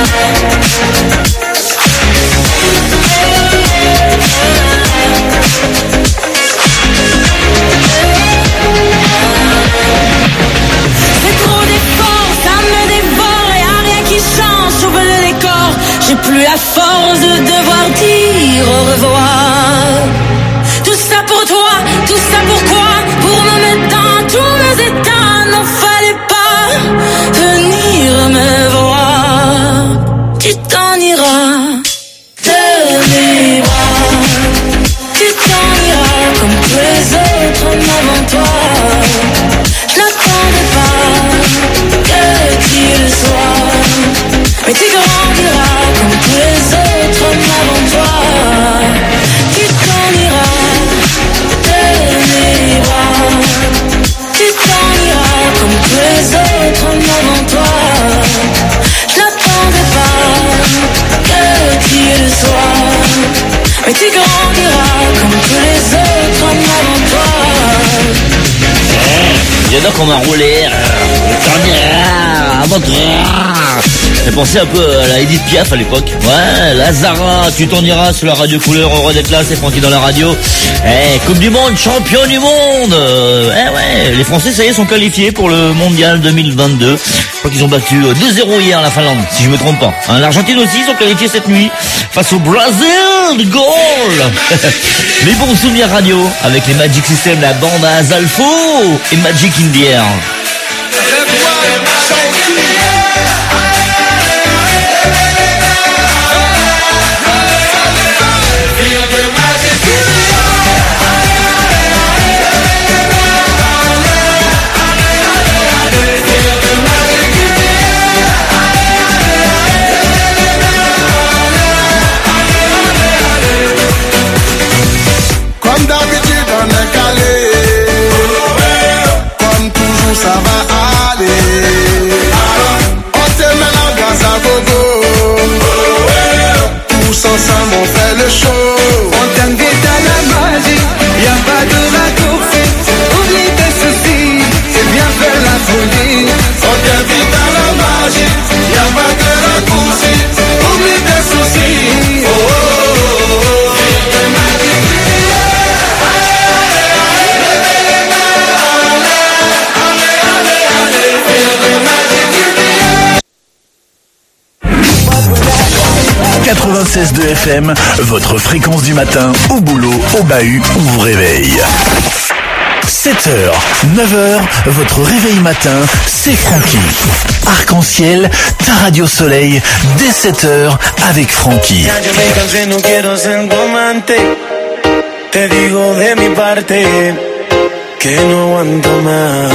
C'est trop d'efforts, ça me dévore et y'a rien qui change, j'ouvre le décor. J'ai plus la force de devoir dire au revoir. Tout ça pour toi, tout ça pourquoi? Pour me mettre dans tous mes états, n'en fallait pas venir me voir. Tu t'en iras de mes bras. Tu t'en iras comme tous les autres hommes avant toi. Je n'attendais pas que tu le sois, mais tu grandiras comme tous les autres hommes avant toi. Tu t'en iras de mes bras. Tu t'en iras comme tous les autres hommes avant toi. Je n'attendais pas que tu le sois, mais tu grandiras comme tous les autres hommes avant toi. J'adore qu'on m'a roulé. J'ai pensé un peu à la Edith Piaf à l'époque. Ouais, Lazara, tu t'en iras sur la radio couleur, heureux d'être là, c'est Francky dans la radio. Eh, Coupe du Monde, champion du monde. Euh, eh ouais, les Français, ça y est, sont qualifiés pour le Mondial deux mille vingt-deux. Je crois qu'ils ont battu deux zéro hier la Finlande, si je me trompe pas. Hein, L'Argentine aussi, ils sont qualifiés cette nuit face au Brésil. Goal. Les bons souvenirs radio avec les Magic System, la bande à Zalfo et Magic in the Air. Comme d'habitude on est calé, comme toujours ça va aller. On te met la gaz à gogo, tous ensemble on fait le show. On t'invite à la magie, y'a pas de raccourci. Oublie tes soucis, c'est bien faire la folie. On t'invite à la magie, y'a pas de raccourci. Oublie tes soucis. Oh, oh, oh, oh. quatre-vingt-seize deux F M, votre fréquence du matin, au boulot, au bahut, on vous réveille. sept heures, neuf heures, votre réveil matin, c'est Francky. Arc-en-ciel, ta radio soleil, dès sept heures, avec Francky. Ya yo me cansé, no quiero ser tu amante. Te digo de mi parte que no aguanto más.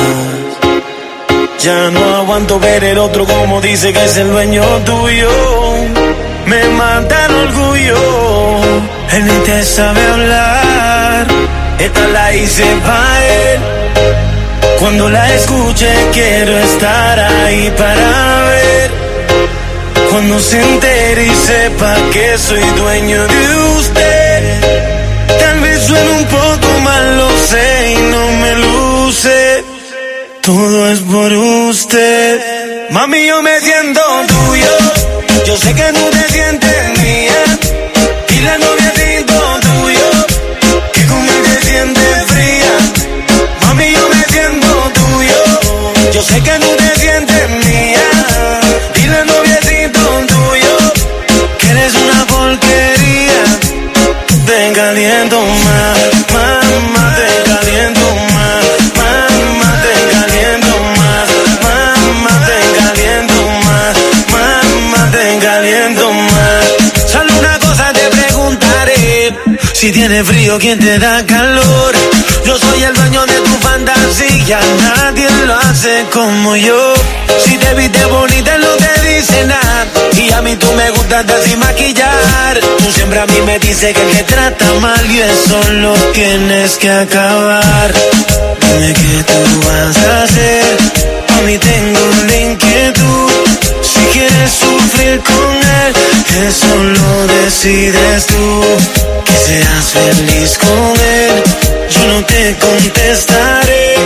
Ya no aguanto ver el otro como dice que es el dueño tuyo. Me mata el orgullo. Él ni te sabe hablar. Esta la hice pa' él. Cuando la escuche quiero estar ahí para ver. Cuando se entere y sepa que soy dueño de usted. Tal vez suene un poco mal, lo sé, y no me luce. Todo es por usted. Mami, yo me siento tuyo. Yo sé que tú te sientes mía. Y la novia siento tuyo. Que conmigo te sientes fría. Mami, yo me siento tuyo. Yo sé que tú te sientes mía. Y la novia siento tuyo. Que eres una porquería. Te caliento más, más, más, te caliento más, más, más, te caliento más, más, más, te caliento más, más, más, te caliento más. Solo una cosa te preguntaré: si tienes frío, ¿quién te da calor? Yo soy el dueño de tu fantasía, nadie lo hace como yo. Si te viste bonita no te dice nada, y a mí tú me gustas así maquillar. Tú siempre a mí me dices que te trata mal y eso lo tienes que acabar. Dime qué tú vas a hacer, a mí tengo una inquietud. Si quieres sufrir con él, eso lo decides tú. Que seas feliz con él, yo no te contestaré.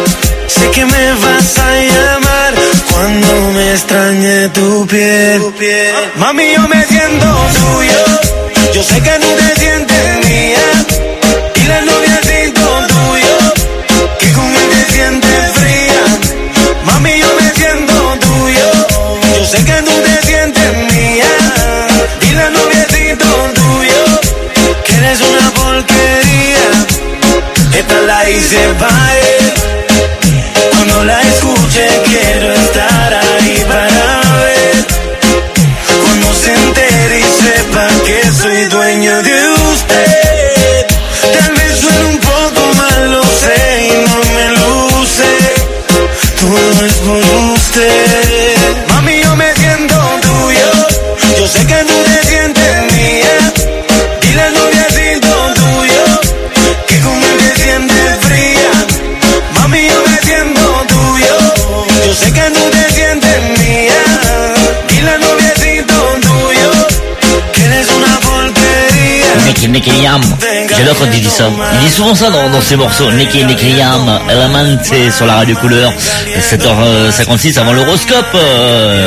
Sé que me vas a llamar cuando me extrañe tu piel. Mami, yo me siento tuyo. Yo sé que tú te sientes mía. Y la noviecito tuyo, que con él te sientes fría. Mami, yo me siento tuyo. Yo sé que tú te sientes mía. Dile al noviecito tuyo que eres una porquería. Esta la hice pa' él. Cuando la escuche quiero estar ahí para ver. Cuando se entere y sepa que soy dueño de usted. Tal vez suene un poco mal, lo sé, y no me luce. Todo es por usted. Mami, yo me siento tuyo. Yo sé que tú te sientes mía. Dile al noviecito tuyo que con él te sientes fría. Mami, yo me siento tuyo. Yo sé que tú te sientes mía. Dile al noviecito tuyo que eres una porquería. Nicky Nicky Yam. J'adore quand il dit ça. Il dit souvent ça dans, dans ses morceaux. Nicky Nicky Yam, Element sur la radio couleur. sept heures cinquante-six avant l'horoscope. Euh...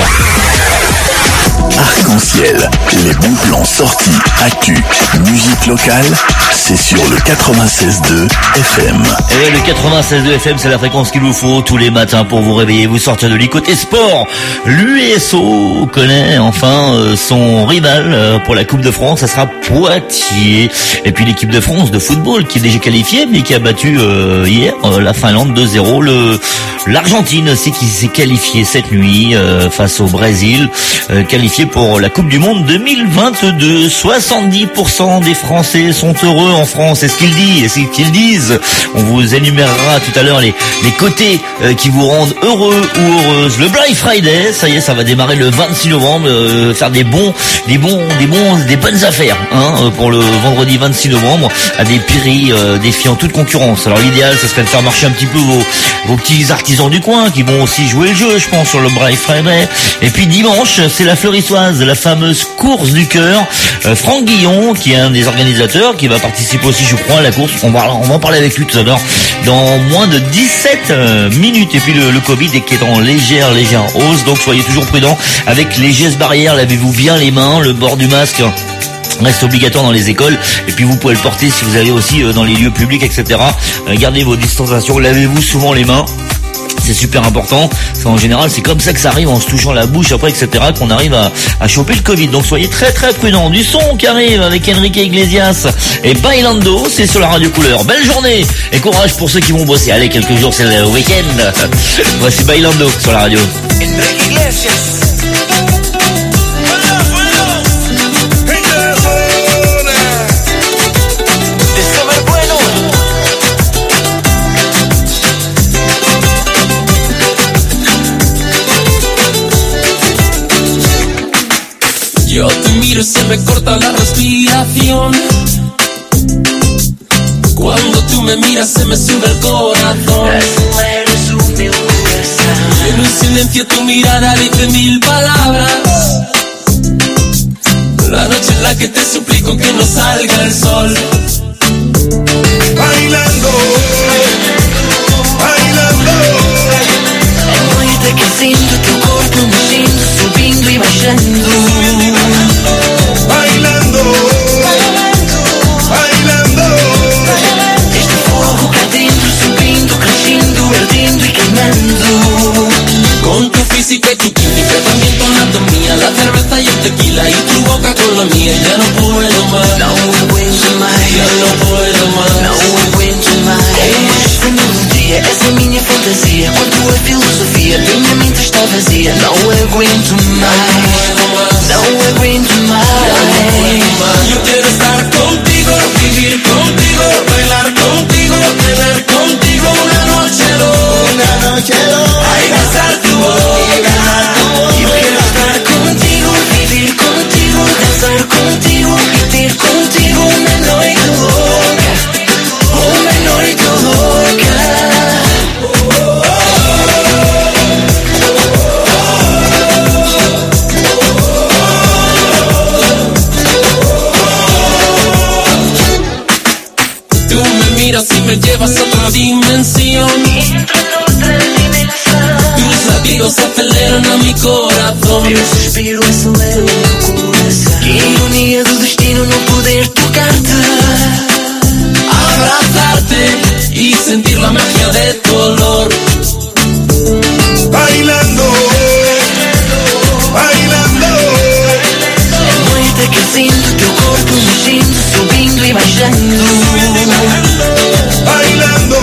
Arc-en-ciel, les bons plans sortis, actu, musique locale, c'est sur le quatre-vingt-seize deux F M. Et ouais, le quatre-vingt-seize deux F M, c'est la fréquence qu'il vous faut tous les matins pour vous réveiller, vous sortir de l'île. Côté sport, l'U S O connaît enfin euh, son rival euh, pour la Coupe de France, ça sera Poitiers. Et puis l'équipe de France de football qui est déjà qualifiée, mais qui a battu euh, hier euh, la Finlande deux zéro. Le L'Argentine aussi qui s'est qualifiée cette nuit euh, face au Brésil, euh, qualifiée pour la Coupe du Monde deux mille vingt-deux. soixante-dix pour cent des Français sont heureux en France. C'est ce qu'ils disent. C'est ce qu'ils disent. On vous énumérera tout à l'heure les, les côtés euh, qui vous rendent heureux ou heureuse. Le Black Friday, ça y est, ça va démarrer le vingt-six novembre. Euh, faire des bons, des bons, des bons, des bonnes affaires hein, pour le vendredi vingt-six novembre à des prix euh, défiant toute concurrence. Alors l'idéal, ce serait de faire marcher un petit peu vos, vos petits artisans du coin qui vont aussi jouer le jeu, je pense, sur le Black Friday. Et puis dimanche, c'est la Fleurissoise, la fameuse course du cœur. Euh, Franck Guillon, qui est un des organisateurs, qui va participer aussi, je crois, à la course. On va, on va en parler avec lui tout à l'heure dans moins de dix-sept euh, minutes. Et puis le, le Covid est qui est en légère, légère hausse. Donc soyez toujours prudents avec les gestes barrières. Lavez-vous bien les mains, le bord du masque reste obligatoire dans les écoles et puis vous pouvez le porter si vous allez aussi euh, dans les lieux publics, et cetera. Euh, gardez vos distanciations, lavez-vous souvent les mains. C'est super important. En général, c'est comme ça que ça arrive en se touchant la bouche après, et cetera, qu'on arrive à, à choper le Covid. Donc soyez très très prudents. Du son qui arrive avec Enrique Iglesias et Bailando, c'est sur la radio couleur. Belle journée et courage pour ceux qui vont bosser. Allez, quelques jours, c'est le week-end. Voici Bailando sur la radio. Enrique Iglesias. Yo te miro y se me corta la respiración. Cuando tú me miras se me sube el corazón. En un silencio tu mirada dice mil palabras. La noche en la que te suplico que no salga el sol. Bailando, bailando. É noite que sinto teu corpo mexendo, subindo e baixando. Bailando, bailando. Este fogo cá dentro, subindo, crescendo, ardendo e queimando. Con tu física y tu química, también tu anatomía, la cerveza y el tequila y tu boca con la mía. Ya no puedo más, Não aguento mais, ya no puedo más. não aguento mais. Como esta melodia, essa minha fantasia, com tua filosofia, minha mente está vazia. Não aguento mais, não aguento mais. Yo quiero estar contigo, vivir contigo, bailar contigo, tener contigo una noche loca, Una noche loca. ay, besar tu boca. Eu quero estar contigo, viver contigo, dançar contigo e ter contigo uma noite louca, uma noite louca. Tú me miras y me llevas a otra dimensión. Entro noutra latidos aceleran a mi corazón. Meu suspiro acelera o meu coração. Que ironia do destino não poder tocar-te, Abrazarte y sentir la magia de tu olor. Bailando, bailando. a noite que sinto teu corpo mexendo, subindo e baixando. Bailando,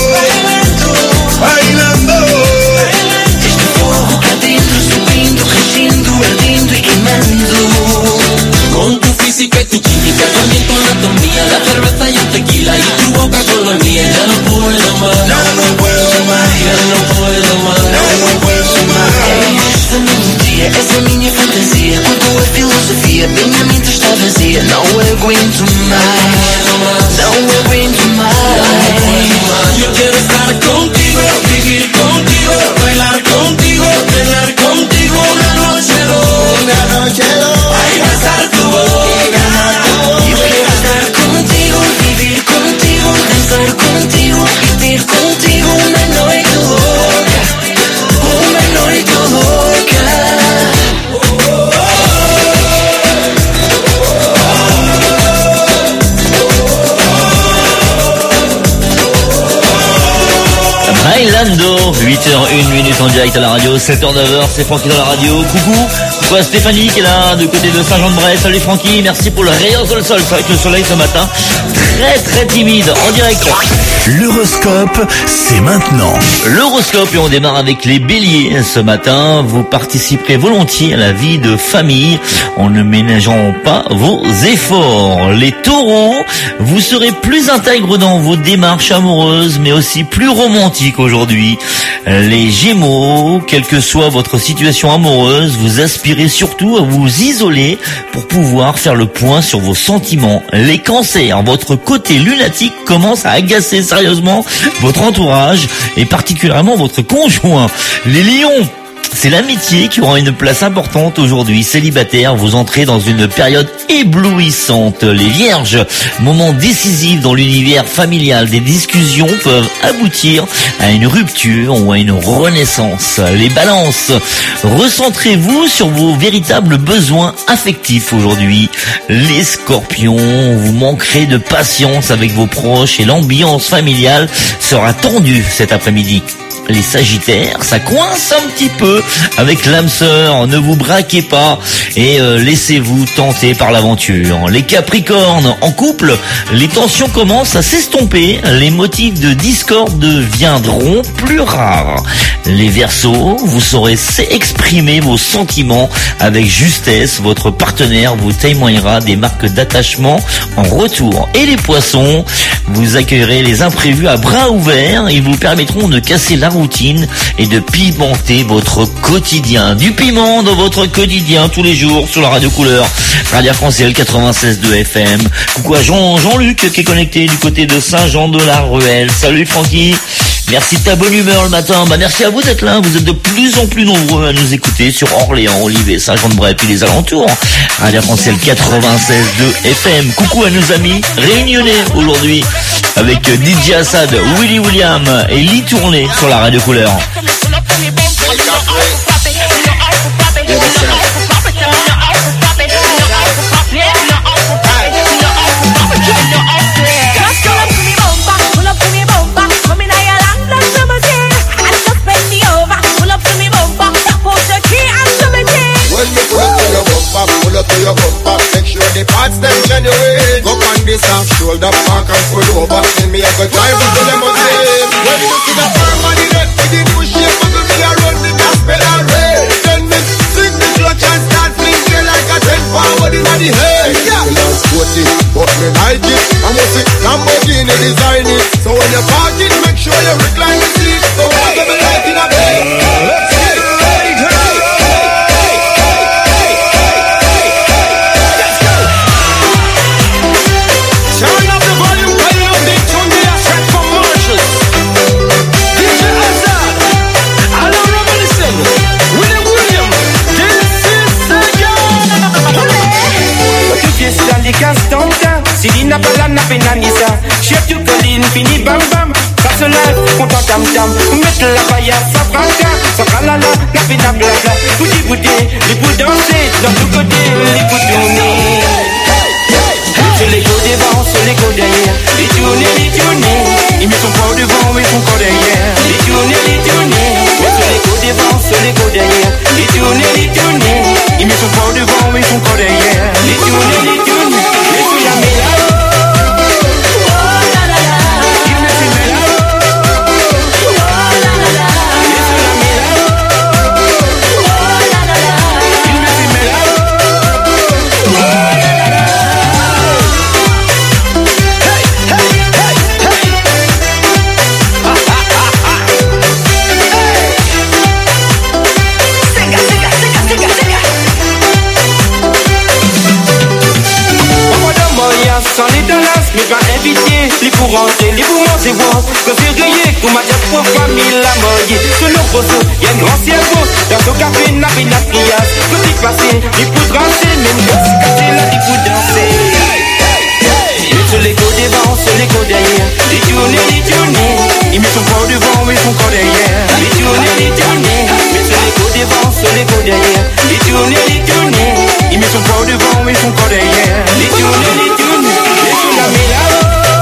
bailando. Este fogo cá dentro, subindo, crescendo, ardendo e queimando. Con tu física y tu química, también tu anatomía, la cerveza y el tequila y tu boca con la mía. Ya no puedo más, Ya no puedo más, ya no puedo más. ya no puedo más. É esta melodia, essa é minha fantasia. Quanto a filosofia, minha mente está vazia. Não aguento mais, não aguento mais. Yo quiero estar contigo, vivir contigo, bailar contigo, tener contigo una noche loca. Una noche loca. Ay, besar tu boca. Eu quero estar contigo, viver contigo, dançar contigo e ter contigo uma noite louca, uma noite louca. Bailando, huit heures une minute en direct à la radio, sept heures neuf heures, c'est Francky dans la radio. Coucou, coucou à Stéphanie qui est là de côté de Saint-Jean-de-Bray. Salut Francky, merci pour le rayon sur le sol. C'est vrai que le soleil ce matin, très très timide, en direct. L'horoscope, c'est maintenant. L'horoscope et on démarre avec les béliers. Ce matin, vous participerez volontiers à la vie de famille en ne ménageant pas vos efforts. Les taureaux, vous serez plus intègres dans vos démarches amoureuses mais aussi plus romantiques aujourd'hui. Les gémeaux, quelle que soit votre situation amoureuse, vous aspirez surtout à vous isoler pour pouvoir faire le point sur vos sentiments. Les cancers, votre côté lunatique commence à agacer sérieusement votre entourage et particulièrement votre conjoint. Les lions, c'est l'amitié qui aura une place importante aujourd'hui. Célibataire, vous entrez dans une période éblouissante. Les vierges, moment décisif dans l'univers familial. Des discussions peuvent aboutir à une rupture ou à une renaissance. Les balances, recentrez-vous sur vos véritables besoins affectifs aujourd'hui. Les scorpions, vous manquerez de patience avec vos proches et l'ambiance familiale sera tendue cet après-midi. Les sagittaires, ça coince un petit peu avec l'âme sœur, ne vous braquez pas et euh, laissez-vous tenter par l'aventure. Les capricornes, en couple, les tensions commencent à s'estomper, les motifs de discorde deviendront plus rares. Les verseaux, vous saurez exprimer vos sentiments avec justesse, votre partenaire vous témoignera des marques d'attachement en retour. Et les poissons, vous accueillerez les imprévus à bras ouverts, ils vous permettront de casser la routine et de pimenter votre quotidien. Du piment dans votre quotidien tous les jours sur la radio couleur. Radio Arc-en-Ciel quatre-vingt-seize deux F M. Coucou à Jean, Jean-Luc qui est connecté du côté de Saint-Jean-de-la-Ruelle. Salut Francky. Merci de ta bonne humeur le matin. Bah merci à vous d'être là. Vous êtes de plus en plus nombreux à nous écouter sur Orléans, Olivet, Saint-Jean-de-Bray et puis les alentours. Radio Arc-en-Ciel quatre-vingt-seize deux F M. Coucou à nos amis réunionnais aujourd'hui avec D J Assad, Willy William et Lee Tourné sur la radio couleur. Pull up to your bumper, make sure the parts them genuine. Go on this half shoulder, park and pull over. Tell me I go drive with the limousine. When you see the firm on the neck, with the new shape, buckle me around the gas pedal rail. Then me swing the clutch and start flinking like a ten forward in the head. Yeah. The last forty, but me like it. I must see Lamborghini design it. So when you park it, make sure you recline the seat. So what's up like in a bed? Let's get it right, hey. Sidina pala na pinanisa, chef tu kalin fini bam bam. ça se lève, content tam tam. Mettre la paillade, ça fracas, ça tralala, la pina blabla. Bouti bouti, les bouts danser, dans tout côté, les bouts tourner. Sur les go devant, sur les go derrière, les tourner, les tourner. Il met son corps devant et son corps derrière. Les tourner, les tourner. Sur les go devant, sur les go derrière, les tourner, les tourner. Il met son corps devant et son corps derrière. Les tourner, les tourner. Et sur la mélade. Sans les dollars, mais pas invité, les pour rentrer, les pour manger, voir, que février, qu'on m'a dit pour famille la mode, sur le poteau, y'a un grand cerveau, dans son café, n'a pas la prière, petit passé, les pour trancher, même quand c'est cassé, là, les pour danser. Sur les côtes devant, sur les côtes derrière, les tourner, les tourner, il met son corps devant et son corps derrière, les tourner, les tourner, sur les côtes devant, sur les côtes derrière, les tourner, les tourner, il met son corps devant et son corps derrière, les tourner, les tourner, et sur la mélade.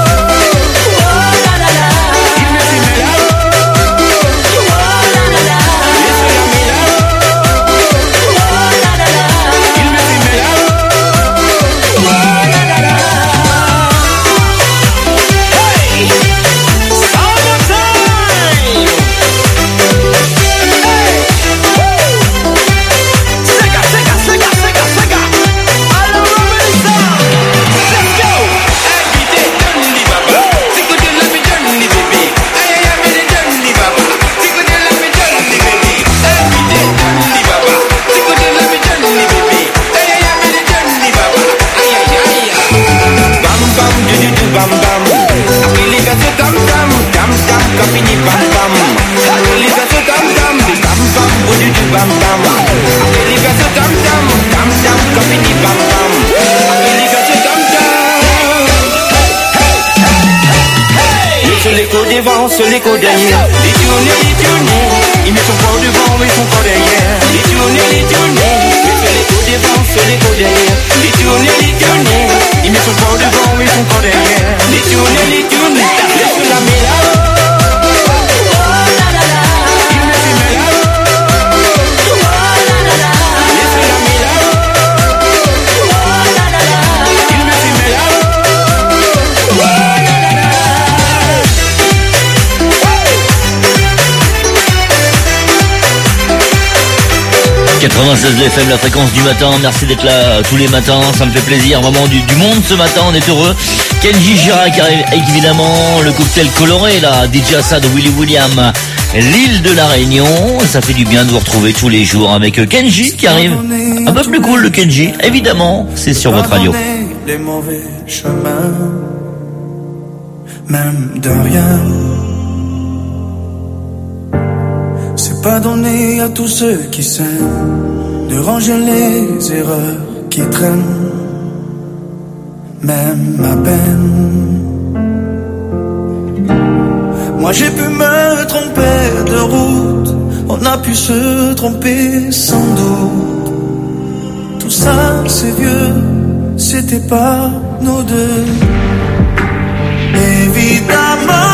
Sur les côtes derrière, les tourner, les tourner, il met son corps devant et son corps derrière, les tourner, les tourner, sur les côtes devant, sur les côtes derrière, les tourner, les tourner, il met son corps devant et son corps derrière, les tourner, les tourner, et sur la mélade. quatre-vingt-seize F M, la fréquence du matin. Merci d'être là tous les matins, ça me fait plaisir. Vraiment du, du monde ce matin, on est heureux. Kenji Girac arrive évidemment, le cocktail coloré là, D J Assad, Willy William, l'île de la Réunion. Ça fait du bien de vous retrouver tous les jours avec Kenji qui arrive. Un peu plus cool le Kenji, évidemment, c'est sur votre radio. Les mauvais chemins, même de rien. C'est pas donné à tous ceux qui s'aiment de ranger les erreurs qui traînent, même ma peine. Moi j'ai pu me tromper de route, on a pu se tromper sans doute. Tout ça c'est vieux, c'était pas nos deux. Évidemment,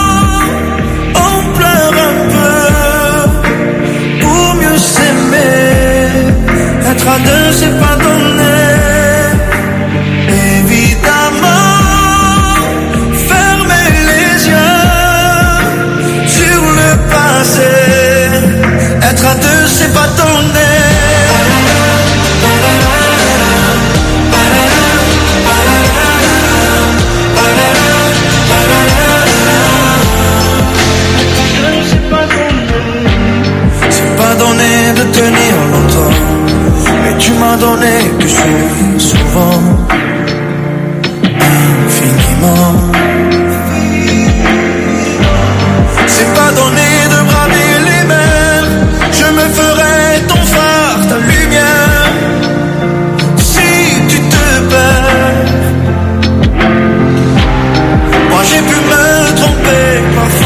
on pleure un peu pour mieux s'aimer. Être à deux, c'est pas donné. Évidemment, fermer les yeux sur le passé. Être à deux, c'est pas donné. Donné de tenir longtemps, mais tu m'as donné plus souvent, infiniment. C'est pas donné de braver les mers, je me ferai ton phare, ta lumière, si tu te perds. Moi j'ai pu me tromper parfois.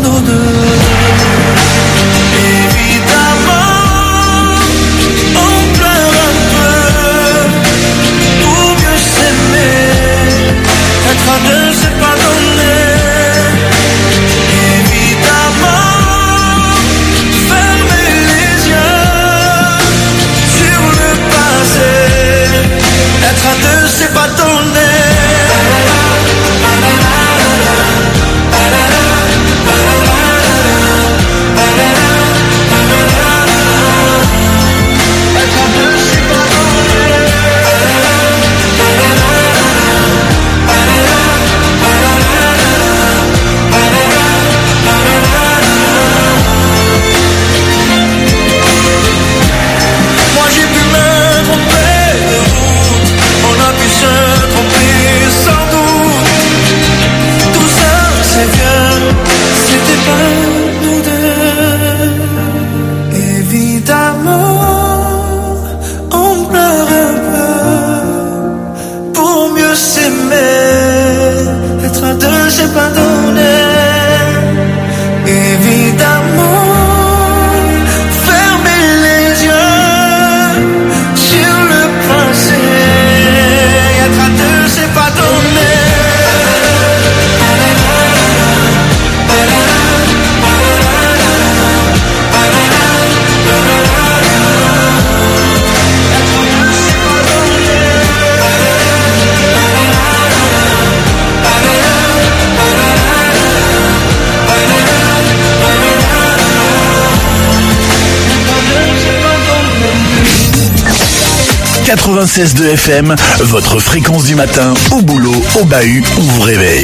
nous deux. Évidemment, on pleure un peu pour mieux s'aimer. Être à deux, c'est pas donné. Évidemment, fermer les yeux sur le passé. Être à deux, c'est pas donné. Moi j'ai pu me tromper de route, on a pu se tromper sans doute. Tout ça c'est bien, c'était pas nous deux. Évidemment, on pleure un peu pour mieux s'aimer. Être à deux c'est pas donné. Évidemment, fermer les yeux sur le passé. Être à deux, c'est pas donné. quatre-vingt-seize deux F M, votre fréquence du matin, au boulot, au bahut ou vous réveille.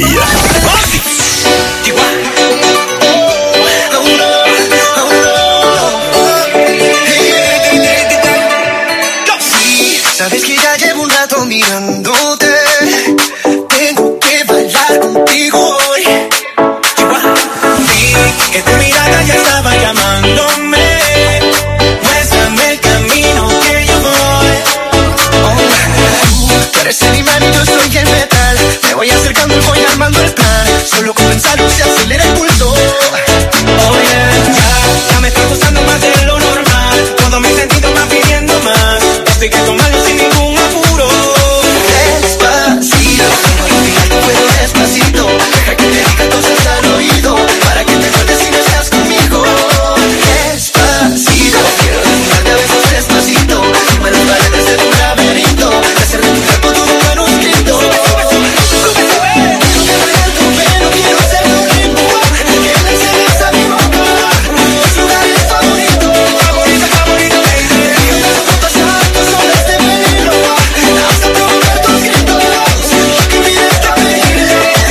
Sabes que ya llevo un rato mirándote. Tengo que bailar contigo hoy. Vi que tu mirada ya estaba llamándome. Muéstrame el camino que yo voy. Oh, tú eres el imán y yo soy el metal. Me voy acercando y voy armando el plan. Solo con pensarlo se acelera el pulso. Oh yeah, ya, ya me está gustando más de lo normal. Todos mis sentidos van pidiendo más. Esto hay que tomarlo sin ningún apuro. Despacito, pero despacito. Deja que te diga cosas al oído, para que te acuerdes si no estás conmigo. Despacito, quiero dejarte a besos despacito. Firma las paredes de tu laberinto, hacer de tu cuerpo todo un manuscrito. Pero quiero hacer un ritmo que le enseñes a mi boca los lugares favoritos. Favorito, favorito, baby. Los puntos altos son este peligro, hasta provocar tus gritos. Que olvides este peligro.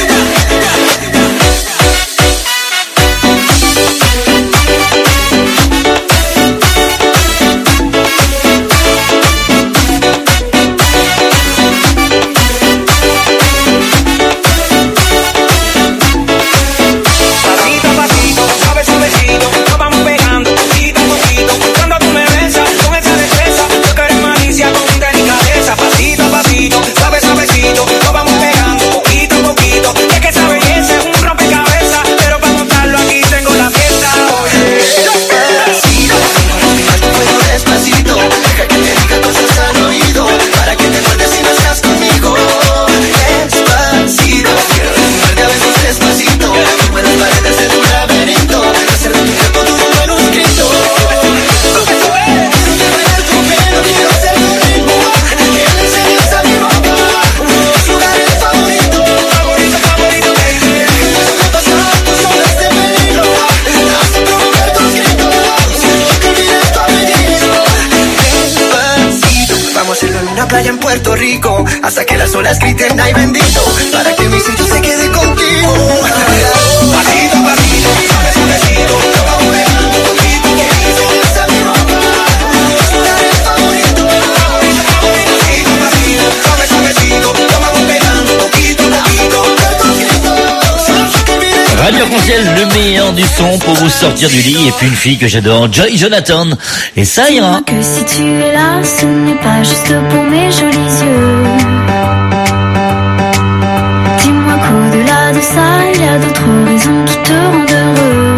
Pasito a pasito, suave suavecito, nos vamos pegando poquito a poquito. Cuando tú me besas con esa destreza, yo que eres malicia con delicadeza. Pasito a pasito, suave suavecito, nos vamos pegando poquito a poquito. Es que esa belleza es un rompecabezas, pero para montarlo aquí tengo la pieza. Oye, despacito, pero despacito, deja que te diga cosas al oído, para que te acuerdes si no estás conmigo. Despacito, quiero dejarte a besos despacito. Firma las paredes de tu laberinto, hacer de tu cuerpo todo un manuscrito. Pero quiero hacer un ritmo que le enseñes a mi boca los lugares favoritos. Favorito, favorito, baby. Los puntos altos son este peligro, hasta provocar tus gritos. Que olvides tu apellido. Despacito, vamos a hacerlo en una playa en Puerto Rico, hasta que las olas griten ay bendito, para que mi sitio se quede contigo. Pasito a pasito, suave suavecito, nos vamos pegando poquito a poquito. Esa mi boca, los lugares favoritos. Favorito, favorito, pasito a pasito, suave suavecito, nos vamos pegando poquito a poquito. Tus gritos, que olvides. Radio Arc-en-Ciel, le meilleur du son pour vous sortir du lit. Et puis une fille que j'adore, Joy Jonathan. Et ça ira. Que si tu es là, ce n'est pas juste pour mes jolis yeux. Dis-moi qu'au-delà de ça, il y a d'autres raisons qui te rendent heureux.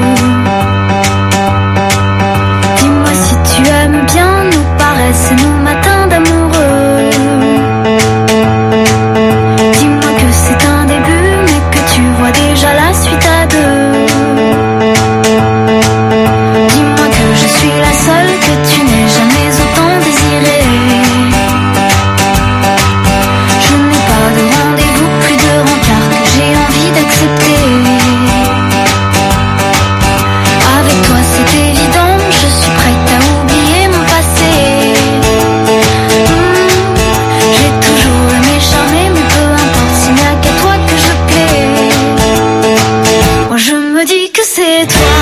c'est toi.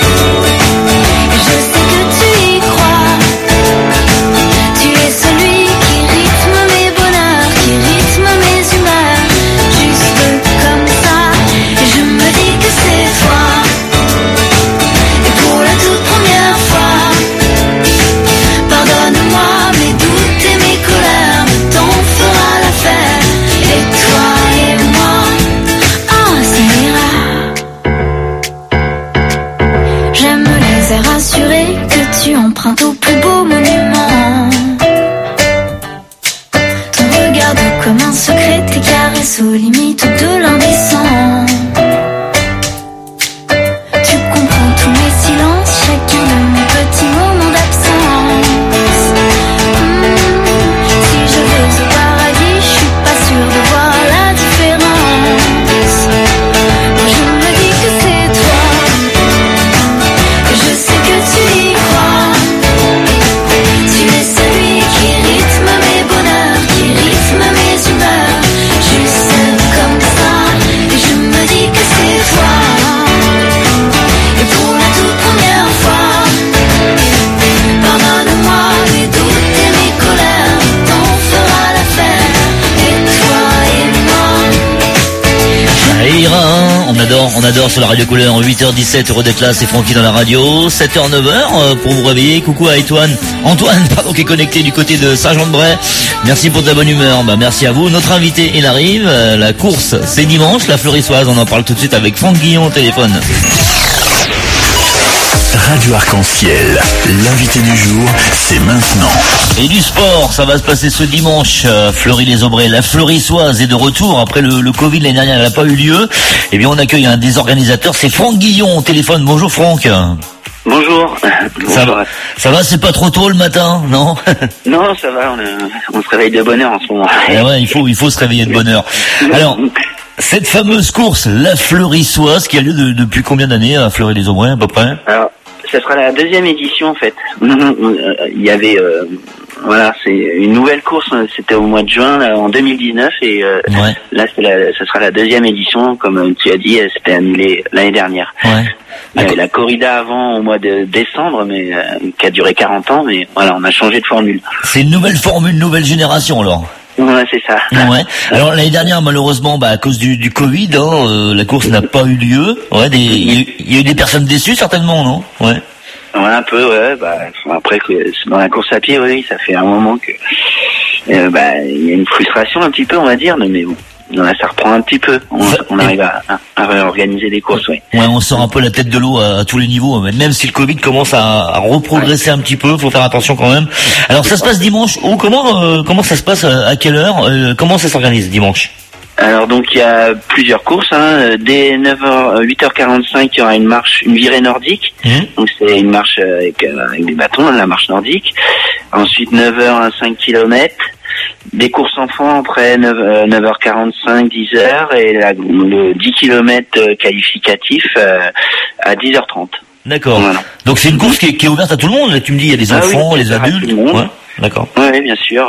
Je sais que tu y crois. Tu es celui qui rythme mes bonheurs, qui rythme mes humeurs. Juste comme ça, je me dis que c'est toi. Et pour la toute première fois, pardonne-moi mes doutes et mes colères, mais t'en feras l'affaire. Et toi et moi, oh ça ira. J'aime les airs rassurés que tu empruntes au plus beau monument. Ton regard doux comme un secret, tes caresses aux limites de l'indécent. Tu comprends tous mes silences, chacun de mes petits moments d'absence. Hmm, si je vais au paradis, je suis pas sûre de voir la différence. Je me dis que c'est toi, et je sais que tu y crois. Tu es celui qui rythme mes bonheurs, qui rythme mes humeurs. Juste comme ça, et je me dis que c'est toi. Et pour la toute première fois, pardonne-moi mes doutes et mes colères, t'en feras l'affaire. Et toi et moi. Ça ira, hein. On adore, on adore sur la radio couleur. huit heures dix-sept, heureux d'être là, c'est Francky dans la radio. sept heures neuf heures euh, pour vous réveiller. Coucou à Antoine, Antoine, pardon, qui est connecté du côté de Saint-Jean-de-Bray. Merci pour ta bonne humeur. Bah, merci à vous. Notre invité, il arrive. Euh, la course, c'est dimanche, la Fleurissoise. On en parle tout de suite avec Franck Guillon au téléphone. Radio Arc-en-Ciel, l'invité du jour, c'est maintenant. Et du sport, ça va se passer ce dimanche. euh, Fleury-les-Aubrais, la Fleurissoise est de retour après le, le Covid l'année dernière, elle n'a pas eu lieu. Eh bien, on accueille un des organisateurs, c'est Franck Guillon au téléphone. Bonjour Franck. Bonjour. Ça va, ça va, c'est pas trop tôt le matin, non? Non, ça va, on, est- on se réveille de bonne heure en ce moment. Eh ouais, il faut, il faut se réveiller de bonne heure. Alors, cette fameuse course, la Fleurissoise, qui a lieu de- depuis combien d'années à Fleury-les-Aubrais à peu près? Alors, ça sera la deuxième édition en fait. Il y avait, euh, voilà, c'est une nouvelle course. C'était au mois de juin là, en deux mille dix-neuf et euh, Ouais. là, c'est la, ça sera la deuxième édition. Comme tu as dit, elle s'était annulée l'année dernière. Ouais. Il y avait la corrida avant au mois de décembre, mais euh, qui a duré quarante ans. Mais voilà, on a changé de formule. C'est une nouvelle formule, une nouvelle génération alors. Ouais, c'est ça. Ouais. Alors l'année dernière, malheureusement, bah à cause du, du Covid, hein, euh, la course n'a pas eu lieu. Ouais, des, il y, a eu- il y a eu des personnes déçues certainement, non? Ouais. Ouais, un peu, ouais. Bah, après, que dans la course à pied, oui, ça fait un moment que, euh, bah, il y a une frustration un petit peu, on va dire, mais bon, ouais, ça reprend un petit peu. On, on arrive à, à, à réorganiser des courses, oui. Ouais, on sort un peu la tête de l'eau à, à tous les niveaux. Même si le Covid commence à, à reprogresser un petit peu, faut faire attention quand même. Alors ça se passe dimanche. Où, comment, euh, comment ça se passe? À quelle heure? Euh, comment ça s'organise dimanche? Alors donc il y a plusieurs courses. Hein. Dès neuf heures, huit heures quarante-cinq, il y aura une marche, une virée nordique. Mmh. Donc c'est une marche avec, euh, avec des bâtons, la marche nordique. Ensuite neuf heures, cinq kilomètres. Des courses enfants après neuf heures quarante-cinq, dix heures et la, le dix kilomètres qualificatif euh, à dix heures trente. D'accord. Voilà. Donc c'est une course qui est, qui est ouverte à tout le monde. Là, tu me dis, il y a des Ah enfants, oui, les c'est ouvert à adultes. tout le monde. Ouais. D'accord. Oui, bien sûr.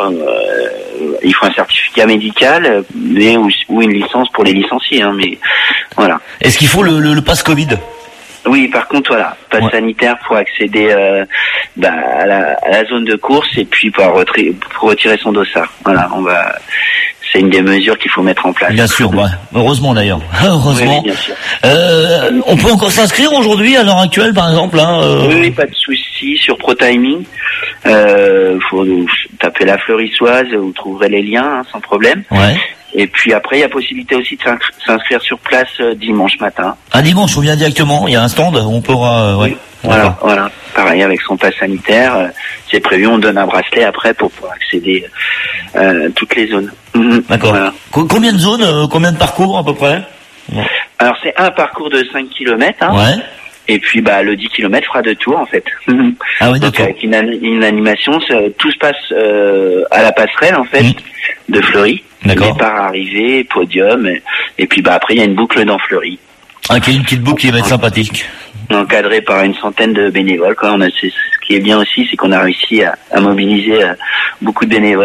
Euh, il faut un certificat médical, euh, mais ou, ou une licence pour les licenciés. Hein, mais voilà. Est-ce qu'il faut le, le, le pass Covid? Oui, par contre, voilà, passe Ouais. sanitaire pour accéder euh, bah, à, la, à la zone de course et puis pour, retri- pour retirer son dossard. Voilà, on va. C'est une des mesures qu'il faut mettre en place. Bien sûr, ouais. Heureusement d'ailleurs. Heureusement. Oui, bien sûr. Euh, on peut encore s'inscrire aujourd'hui, à l'heure actuelle, par exemple, hein, euh... Oui, oui, pas de souci sur ProTiming. Euh, faut taper la Fleurissoise, vous trouverez les liens hein, sans problème. Ouais. Et puis après, il y a possibilité aussi de s'inscri- s'inscrire sur place euh, dimanche matin. Un dimanche, on vient directement. Il y a un stand, on pourra. Euh, ouais. Oui. Voilà, voilà. Pareil avec son pass sanitaire, euh, c'est prévu. On donne un bracelet après pour pouvoir accéder euh, toutes les zones. Mhm. D'accord. Voilà. Co- combien de zones, euh, combien de parcours à peu près? Ouais. Alors c'est un parcours de cinq kilomètres. Hein, Ouais. Et puis bah le dix kilomètres fera deux tours en fait. Mhm. Ah oui, Donc d'accord. avec une, an- une animation, ça- tout se passe euh, à la passerelle en fait Mhm. de Fleury. D'accord. Départ, arrivée, podium, et, et puis bah après il y a une boucle dans Fleury, Ok, une petite boucle qui va être sympathique. encadrée par une centaine de bénévoles. Quoi. On a, c'est, ce qui est bien aussi, c'est qu'on a réussi à, à mobiliser euh, beaucoup de bénévoles.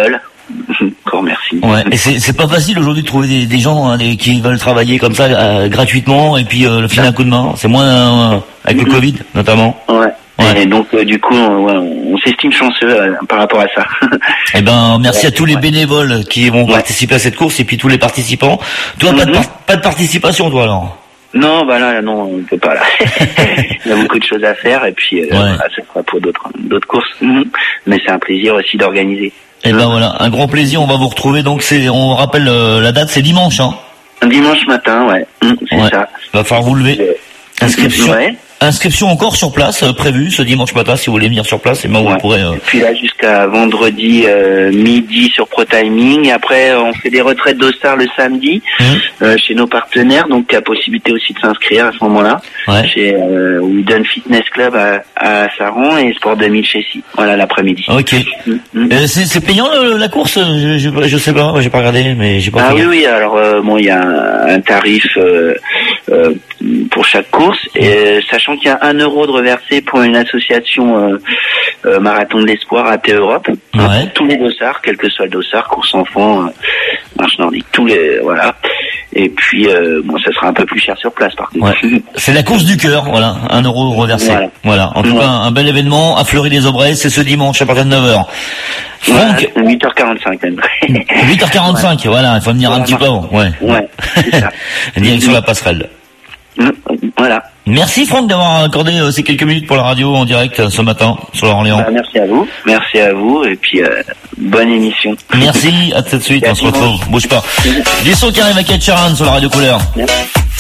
Encore merci. Ouais. Et c'est c'est pas facile aujourd'hui de trouver des, des gens hein, des, qui veulent travailler comme ça euh, gratuitement et puis euh, le filer un coup de main. C'est moins euh, avec le Covid notamment. Ouais. Ouais. Et donc euh, du coup, on, ouais, on s'estime chanceux euh, par rapport à ça. Eh ben, merci ouais, à tous les ouais. bénévoles qui vont Ouais. participer à cette course et puis tous les participants. Toi, pas, de Mhm. par- pas de participation, toi alors. Non, bah là, là, non, on peut pas là. Il y a beaucoup de choses à faire et puis euh, Ouais. voilà, ça sera pour d'autres d'autres courses. Mhm. Mais c'est un plaisir aussi d'organiser. Eh ben voilà, un grand plaisir. On va vous retrouver. Donc c'est, on rappelle euh, la date, c'est dimanche, hein. Un dimanche matin, ouais, Mhm, c'est Ouais. ça. Va falloir vous lever. Inscription. Ouais. Inscription encore sur place, euh, prévue ce dimanche matin. Si vous voulez venir sur place, et ben vous Ouais. pourrez. euh, Et puis là jusqu'à vendredi euh, midi sur ProTiming. Et après on fait des retraites d'Ostar le samedi Mhm. euh, chez nos partenaires. Donc il y a possibilité aussi de s'inscrire à ce moment-là. Ouais. Chez euh, Wooden Fitness Club à, à Saran et Sport deux mille chez Si. Voilà l'après-midi. Ok. Mhm. Euh, c'est, c'est payant le- la course je, je, je sais pas, j'ai pas regardé, mais j'ai pas. Ah fait oui gaffe. oui alors euh, bon il y a un, un tarif euh, euh, pour chaque course et euh, sachant qu'il y a un euro de reversé pour une association euh, euh, Marathon de l'Espoir A T Europe hein, Ouais. pour tous les dossards quel que soit le dossard course enfant euh, marche nordique tous les voilà et puis euh, bon ça sera un peu plus cher sur place par contre. Ouais. C'est la course du cœur, voilà, un euro reversé. Voilà. Voilà. En tout Ouais. cas, un bel événement à Fleury-les-Aubrais, c'est ce dimanche à partir de neuf heures. Franck, Voilà, huit heures quarante-cinq même. huit heures quarante-cinq, voilà, il faut venir un petit peu avant. Ouais. Ouais, c'est ça. Direction la passerelle. Mm, Voilà. Merci Franck d'avoir accordé euh, ces quelques minutes pour la radio en direct euh, ce matin sur Orléans. Bah, merci à vous, merci à vous et puis euh, bonne émission. Merci, à tout de suite, on se retrouve. Bouge pas. Du son qui arrive à Ketcharan sur la radio couleur. Merci.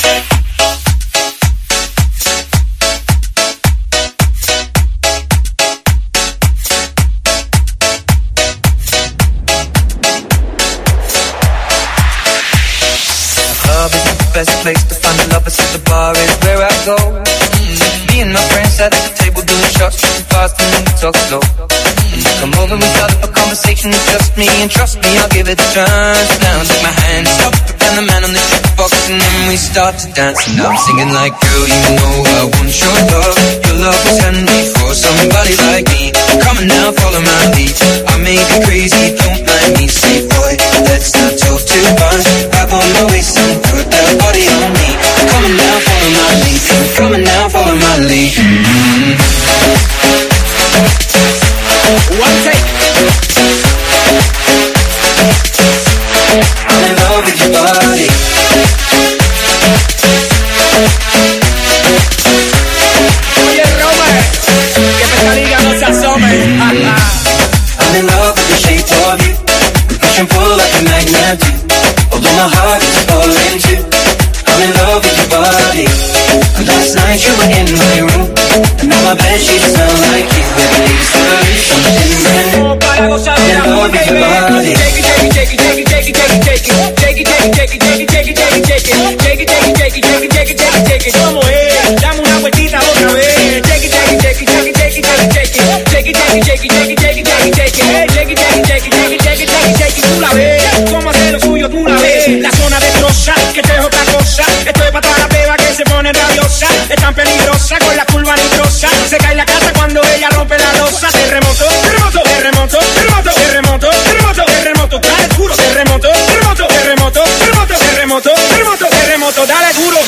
Club is the best place to find the lovers, so the bar is where I go. Mm, Me and my friends sat at the table doing shots, tripping fast and then we talk slow. Mm, Come over and start up a conversation, it's just me, and trust me, I'll give it a chance. Now take my hand, stop, and the man on the jukebox, and then we start to dance. And I'm singing like, girl, you know I want your love. Your love was handmade for somebody like me. Come on now, follow my lead. I may be crazy, don't mind me. Say, boy, let's not talk too much. Grab on my waist and put that body on me. Come on now, follow my lead. Come on now, follow my lead. Mm-hmm. One take. I'm in love with your body. Oye, Robert, que Pescaliga no se asome. I'm in love with the shape of you. We push and pull like a magnet do. Although my heart is falling too. I'm in love with your body. And last night you were in my room. And now my bed sheets smell like you. Every day is something brand new. Para gozar I'm in love with your body. Shake it, shake it, shake it, shake it, shake it, shake it, shake it, shake it, shake it, shake it, shake it, shake it, shake it, shake it, shake it, shake it, shake it, shake it, ¿cómo es? Dame una vueltita otra vez. Shake it, shake it, shake it, shake it, shake it, shake it, shake it, shake it, shake it, shake it, shake it, shake it, shake it, shake it, shake it, shake it, shake it, shake it, shake it, tú la ves, cómo hacer lo suyo tú la ves. La zona destroza, que esto es otra cosa. Esto es para toda la beba que se pone rabiosa. Es tan peligrosa con la curva nitrosa. Se cae la casa cuando ella rompe la losa. Terremoto, terremoto, terremoto, terremoto, terremoto, terremoto, terremoto, dale duro. Terremoto, terremoto, terremoto, terremoto, terremoto, terremoto, terremoto, dale duro.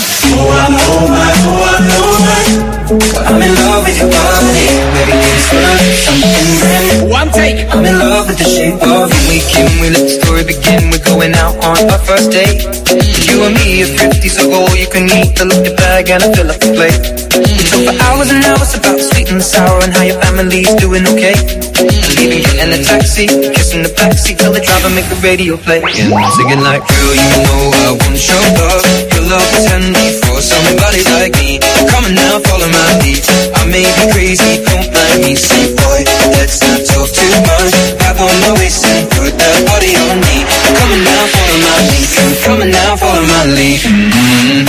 I'm in love with your body. Every day is something brand new. One take. I'm in love with the shape of you. We can, we let the story begin. We're going out on our first date. You and me are thrifty, so go all you can eat. Fill up your bag and I fill up the plate. So for hours and hours about the sweet and the sour and how your family's doing okay. And leaving you in a taxi, kissing the backseat, tell the driver make the radio play. And I'm singing like, girl, you know I want your love. Your love was handmade for somebody like me. Come on now, follow my lead. I may be crazy, don't mind me. Say, boy, let's not talk too much. Grab on my waist and put that body on me. Come on now, follow my lead. Come on now, follow my lead. Mm-hmm.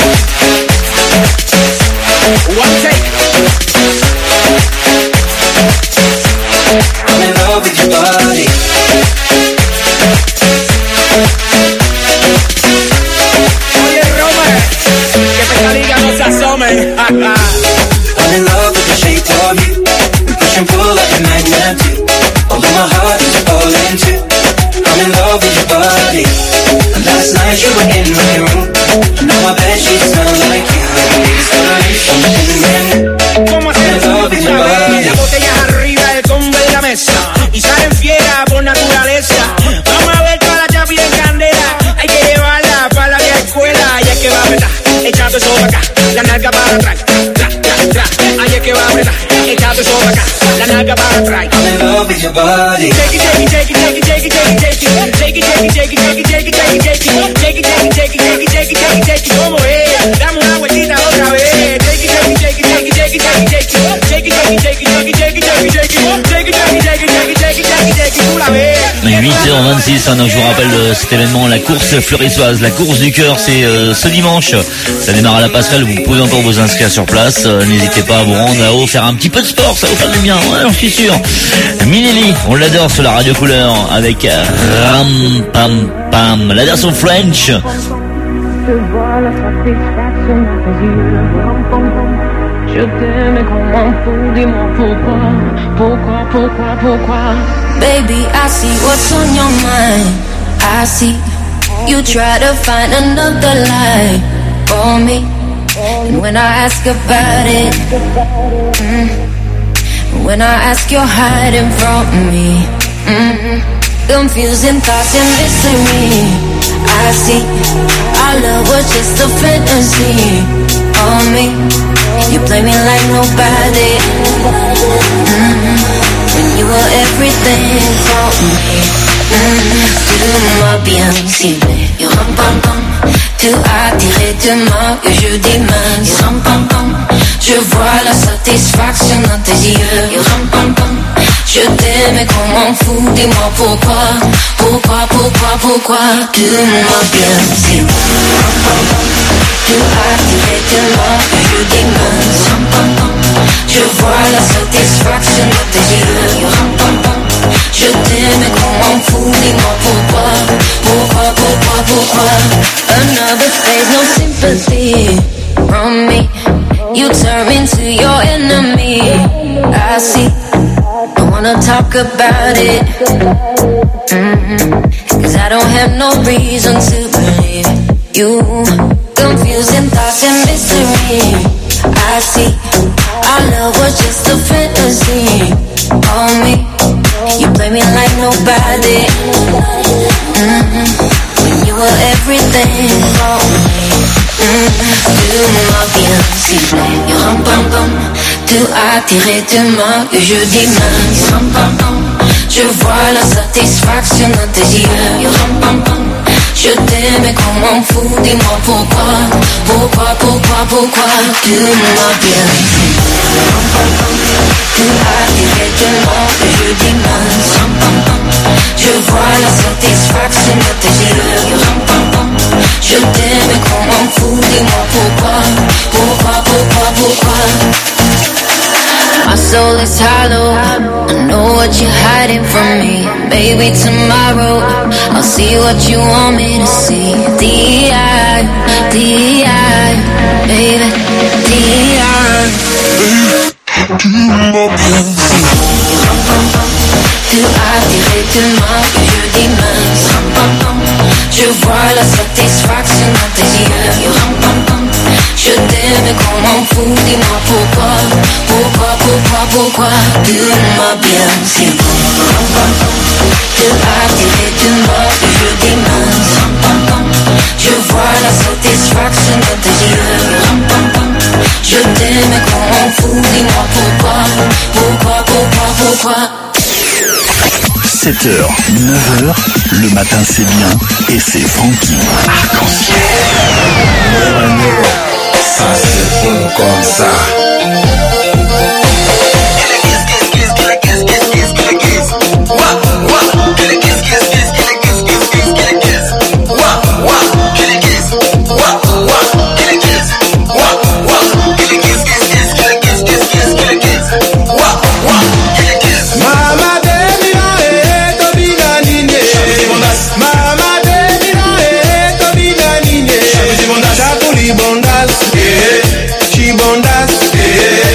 One take. I'm in love with your body. Oye, Robert, que Pescaliga no se asome. I'm in love with the shape of you. We push and pull like a magnet do. Although my heart is falling too. que va a apretar. Échate eso para acá, la nalga para atrás. I'm in love with your body. Shake it, shake it, shake it, shake it, shake it, shake it, shake it, shake it, shake it, shake it, shake it, shake it, shake it, shake it, shake it, shake it, shake it, shake it, shake it, ¿cómo es? Dame una vueltita otra vez. Shake it, shake it, shake it, shake it, shake it, shake it, shake it, shake it, shake it, shake it, shake it, shake it, shake it, shake it, shake it, shake it, shake it, shake it, shake it, vous la ves. huit heures vingt-six, hein, donc je vous rappelle euh, cet événement, la course fleurissoise, la course du cœur, c'est euh, ce dimanche. Ça démarre à la passerelle, vous pouvez encore vous inscrire sur place. Euh, N'hésitez pas à vous rendre là-haut, faire un petit peu de sport, ça va vous faire du bien, ouais, j'en suis sûr. Minelli, on l'adore sur la radio couleur avec euh, Ram Pam Pam, la version French. Je vois la satisfaction dans tes yeux. Je t'aime comme un fou, dis-moi pourquoi, pourquoi, pourquoi, pourquoi. Baby, I see what's on your mind. I see you try to find another lie for me. And when I ask about it, mm, when I ask you're hiding from me, mm, confusing thoughts and mystery. I see our love was just a fantasy on me. You play me like nobody, mm, when you were everything for me. Mm, dis-moi bien s'il plaît, you ram pam pam. Tu as directement que je demande, you ram pam pam. Je vois la satisfaction dans tes yeux, you ram pam pam. Je t'aime comme un fou, dis-moi pourquoi, pourquoi, pourquoi, pourquoi. Dis-moi bien s'il plaît, ram pam pam. Tu as directement que je demande, ram pam pam. Je vois la satisfaction dans tes yeux, you ram pam pam. Je t'aime comme un fou, dis-moi pourquoi, pourquoi, pourquoi, pourquoi. Another phase, no sympathy from me. You turn into your enemy. I see, I wanna talk about it, mm-hmm. Cause I don't have no reason to believe you. Confusing thoughts and mystery. I see, our love was just a fantasy on me. You play me like nobody, mm-hmm. When you were everything for me, mm-hmm. Dis-moi bien s'il plaît, you ram pam pam. Tu as directement que je demande, you ram pam pam. Je vois la satisfaction dans tes yeux, you ram pam pam. Je t'aime comme un fou, dis-moi pourquoi, pourquoi, pourquoi, pourquoi. Dis-moi bien s'il plaît, you ram pam pam. Tu as directement que je demande, ram pam pam. Je vois la satisfaction dans tes yeux, you ram pam pam. Je t'aime comme un fou, dis-moi pourquoi, pourquoi, pourquoi, pourquoi. My soul is hollow, I know what you're hiding from me. Maybe tomorrow, I'll see what you want me to see. D I, D I, baby, D I. Tu as directement que je demande, ram pam pam. Je vois la satisfaction dans tes yeux, you ram pam pam. Je t'aime comme un fou, dis-moi pourquoi, pourquoi, pourquoi, pourquoi. Dis-moi bien s'il plaît, ram pam pam. Tu as directement que je demande, ram pam pam. Je vois la satisfaction dans tes yeux, you ram pam pam. Je t'aime comme un fou, dis-moi pourquoi, pourquoi, pourquoi, pourquoi. sept heures, neuf heures, le matin c'est bien et c'est Francky. Arc-en-ciel. Ça c'est bon comme ça. Bondas, yeah.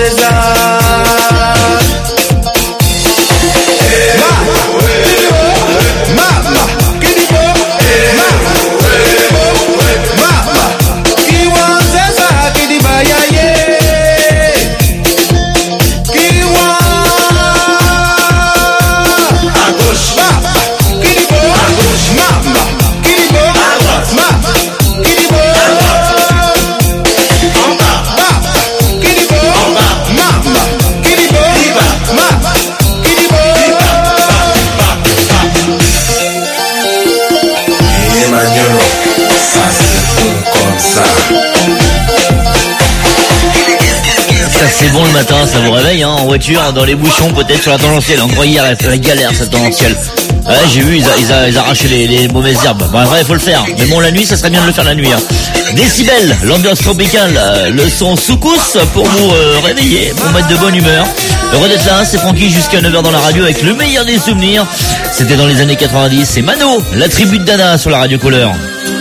C'est bon le matin, ça vous réveille hein, en voiture, dans les bouchons, peut-être sur la tangentielle. Encore hier, elle fait la galère cette tangentielle. Ouais, j'ai vu, ils, a, ils, a, ils arrachaient les, les mauvaises herbes. Bon, vrai, il faut le faire. Mais bon, la nuit, ça serait bien de le faire la nuit. Hein. Décibel, l'ambiance tropicale, euh, le son soukous pour vous euh, réveiller, pour mettre de bonne humeur. Heureux d'être là, c'est Francky jusqu'à neuf heures dans la radio avec le meilleur des souvenirs. C'était dans les années quatre-vingt-dix, c'est Mano, la tribu de Dana sur la radio Couleur.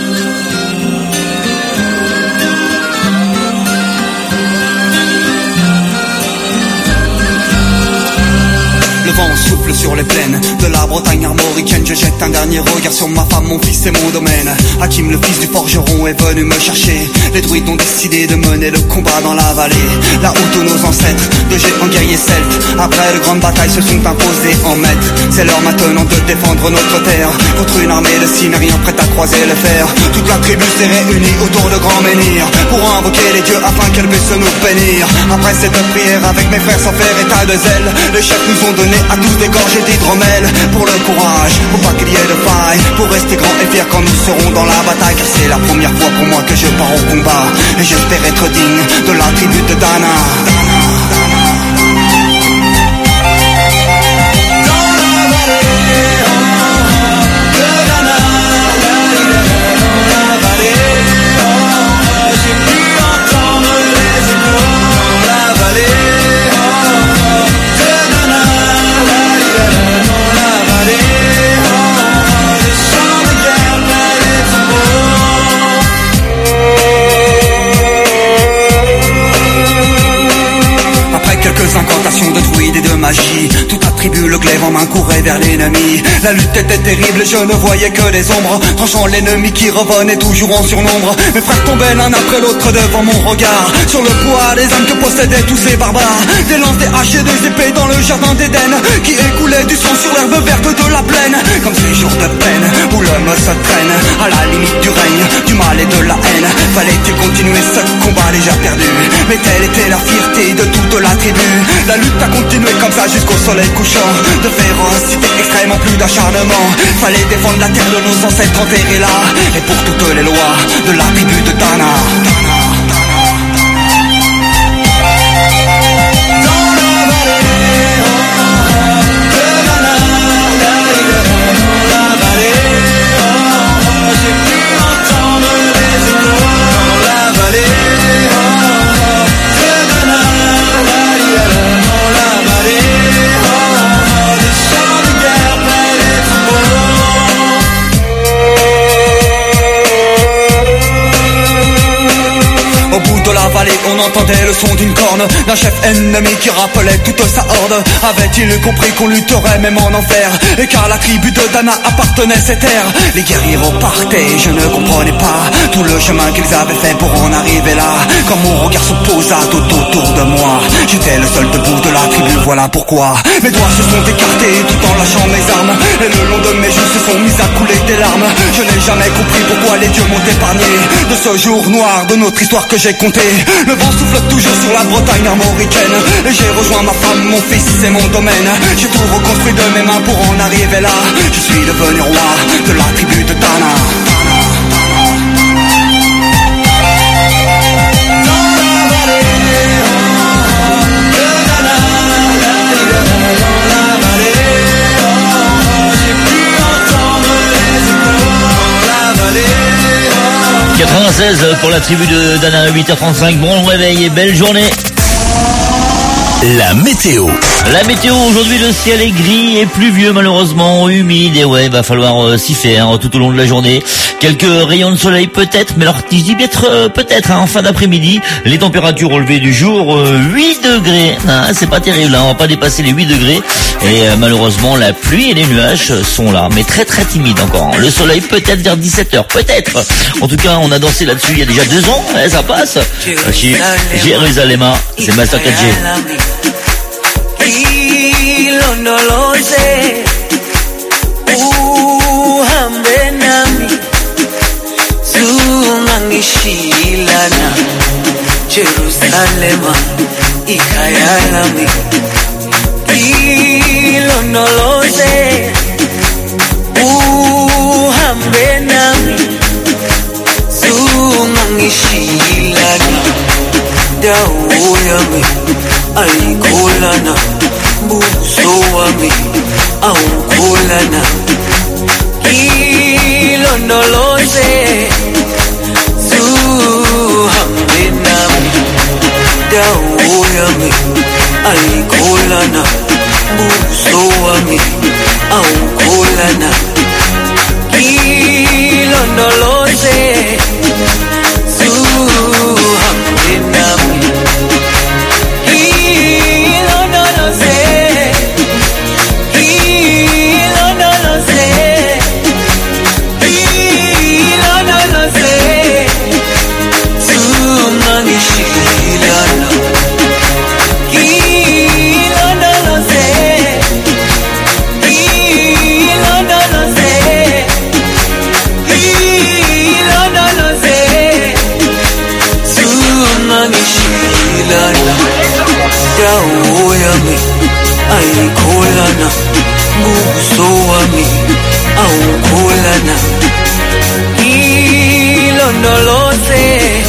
Le vent souffle sur les plaines de la Bretagne armoricaine. Je jette un dernier regard sur ma femme, mon fils et mon domaine. Hakim, le fils du forgeron, est venu me chercher. Les druides ont décidé de mener le combat dans la vallée, là où tous nos ancêtres, de géants guerriers celtes, après de grandes batailles se sont imposés en maîtres. C'est l'heure maintenant de défendre notre terre contre une armée de Cimmériens prête à croiser le fer. Toute la tribu s'est réunie autour de grands menhirs pour invoquer les dieux afin qu'elle puisse nous bénir. Après cette prière avec mes frères sans faire état de zèle, les chefs nous ont donné à tous des gorgées d'hydromel. Pour le courage, pour pas qu'il y ait de faille, pour rester grand et fier quand nous serons dans la bataille. Car c'est la première fois pour moi que je pars au combat, et j'espère être digne de la tribu de Dana. Incantations de druides et de magie, toute la tribu, le glaive en main, courait vers l'ennemi. La lutte était terrible et je ne voyais que des ombres, tranchant l'ennemi qui revenait toujours en surnombre. Mes frères tombaient l'un après l'autre devant mon regard, sur le poids des âmes que possédaient tous ces barbares. Des lances, des haches et des épées dans le jardin d'Éden, qui écoulait du sang sur l'herbe verte de la plaine. Comme ces jours de peine où l'homme se traîne à la limite du règne, du mal et de la haine. Fallait-il continuer ce combat déjà perdu? Mais telle était la fierté de toute la tribu. La lutte a continué comme ça jusqu'au soleil couchant. De férocité extrême en plus d'acharnement. Fallait défendre la terre de nos ancêtres enterrés là, et pour toutes les lois de la tribu de Dana. On entendait le son d'une corne d'un chef ennemi qui rappelait toute sa horde. Avait-il compris qu'on lutterait même en enfer, et car la tribu de Dana appartenait ces terres? Les guerriers repartaient, je ne comprenais pas tout le chemin qu'ils avaient fait pour en arriver là. Quand mon regard se posa tout autour de moi, j'étais le seul debout de la tribu, voilà pourquoi mes doigts se sont écartés tout en lâchant mes armes, et le long de mes joues se sont mis à couler des larmes. Je n'ai jamais compris pourquoi les dieux m'ont épargné de ce jour noir de notre histoire que j'ai compté. Le vent souffle toujours sur la Bretagne armoricaine, et j'ai rejoint ma femme, mon fils et mon domaine. J'ai tout reconstruit de mes mains pour en arriver là. Je suis devenu roi de la tribu de Dana. quatre-vingt-seize pour la tribu de Dana, huit heures trente-cinq. Bon réveil et belle journée. La météo. La météo aujourd'hui, le ciel est gris et pluvieux malheureusement, humide, et ouais, va falloir euh, s'y faire tout au long de la journée. Quelques rayons de soleil peut-être, mais alors je dis peut-être, euh, peut-être hein, en fin d'après-midi. Les températures relevées du jour, euh, huit degrés. Hein, c'est pas terrible, hein, on va pas dépasser les huit degrés. Et euh, malheureusement, la pluie et les nuages sont là, mais très très timides encore. Le soleil peut-être vers dix-sept heures, peut-être. En tout cas, on a dansé là-dessus il y a déjà deux ans, ouais, ça passe. Chez Jérusalem, c'est Master quatre G. No lo sé, uhambe nami, zungangishilana, Jerusalema, ikhaya lami. Hilo no lo sé, uhambe nami, zungangishilana, dawo yami, ayikholana. Buso wami awukholana, hilo no lo sé, zuhambe nami, dawo yami ayikholana, buso wami awukholana, hilo no lo sé, zuhambe nami. Dawo yami ayikholana, buso wami awukholana, hilo no lo sé,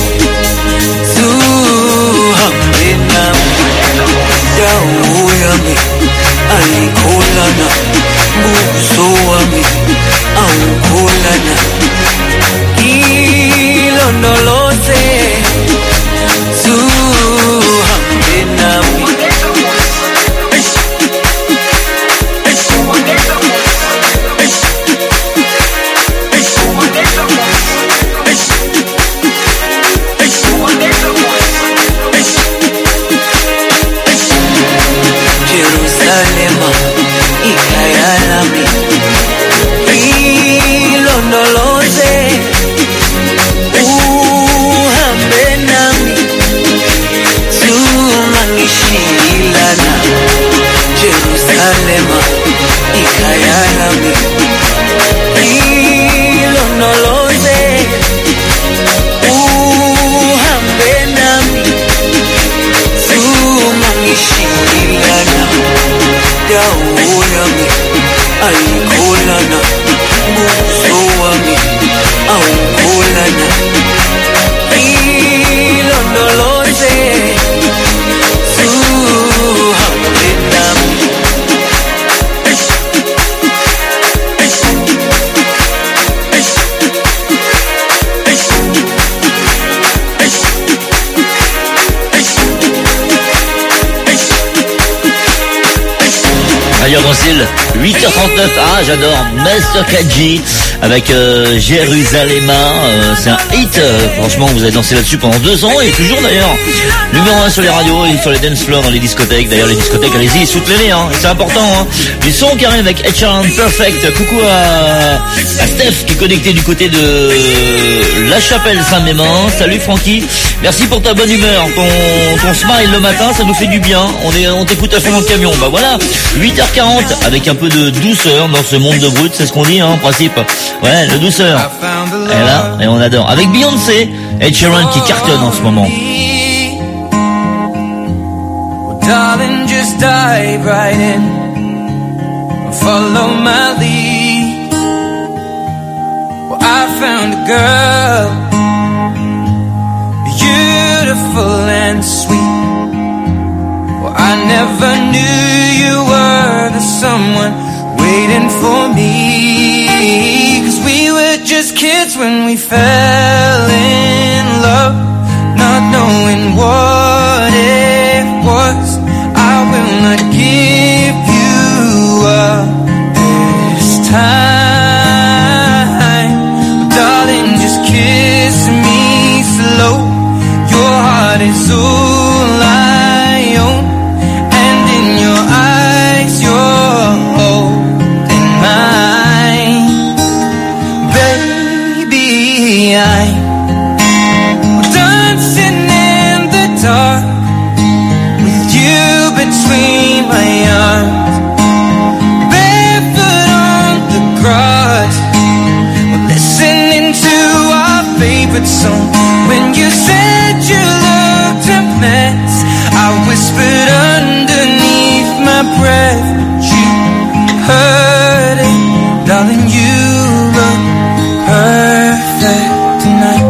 zuhambe nami, dawo yami ayikholana, buso wami awukholana, hilo no lo sé, zuhambe nami. Jerusalema, ikhaya lami, hilo no lo sé, uhambe nami, zungangishilana, Jerusalema, ikhaya lami, hilo no lo sé, uhambe nami, zungangishilana, dawo yami ayikholana, buso wami awukholana, hilo no lo sé, zuhambe nami. Radio Concile, huit heures trente-neuf. Ah, j'adore Master quatre G avec euh, Jérusalem. Euh, c'est un hit. Euh, franchement, vous avez dansé là-dessus pendant deux ans et toujours d'ailleurs. Numéro un sur les radios et sur les dance floors dans les discothèques. D'ailleurs, les discothèques, allez-y, soutenez-les. Hein, c'est important. Hein. Du son qui arrive avec Ed Sheeran, Perfect. Coucou à, à Steph qui est connecté du côté de La Chapelle Saint-Mémin. Salut Francky. Merci pour ta bonne humeur, ton, ton smile le matin, ça nous fait du bien. On est, on t'écoute à fond dans le camion. Bah voilà, huit heures quarante avec un peu de douceur dans ce monde de brut, c'est ce qu'on dit, hein, en principe. Ouais, de douceur. Et là, et on adore. Avec Beyoncé, Ed Sheeran qui cartonne en ce moment. Darling, just dive right in. Follow my lead. Well, I found a girl, beautiful and sweet. Well, I never knew you were the someone waiting for me. 'Cause we were just kids when we fell in love, not knowing what it was. I will not give you up this time, darling. song. When you said you looked a mess, I whispered underneath my breath, but you heard it, darling. You look perfect tonight.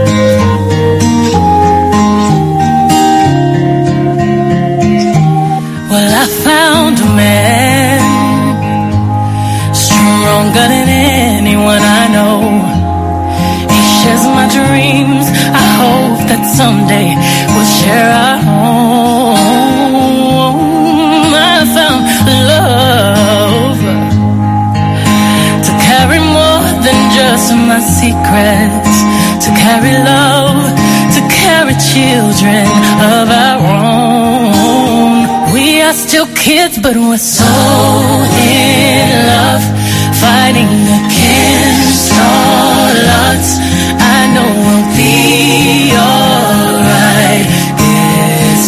Well, I found a man stronger than anyone I know. He shares my dreams. I hope that someday we'll share our home. I found love to carry more than just my secrets, to carry love, to carry children of our own. We are still kids, but we're so in love, fighting against all odds. I know we'll be alright this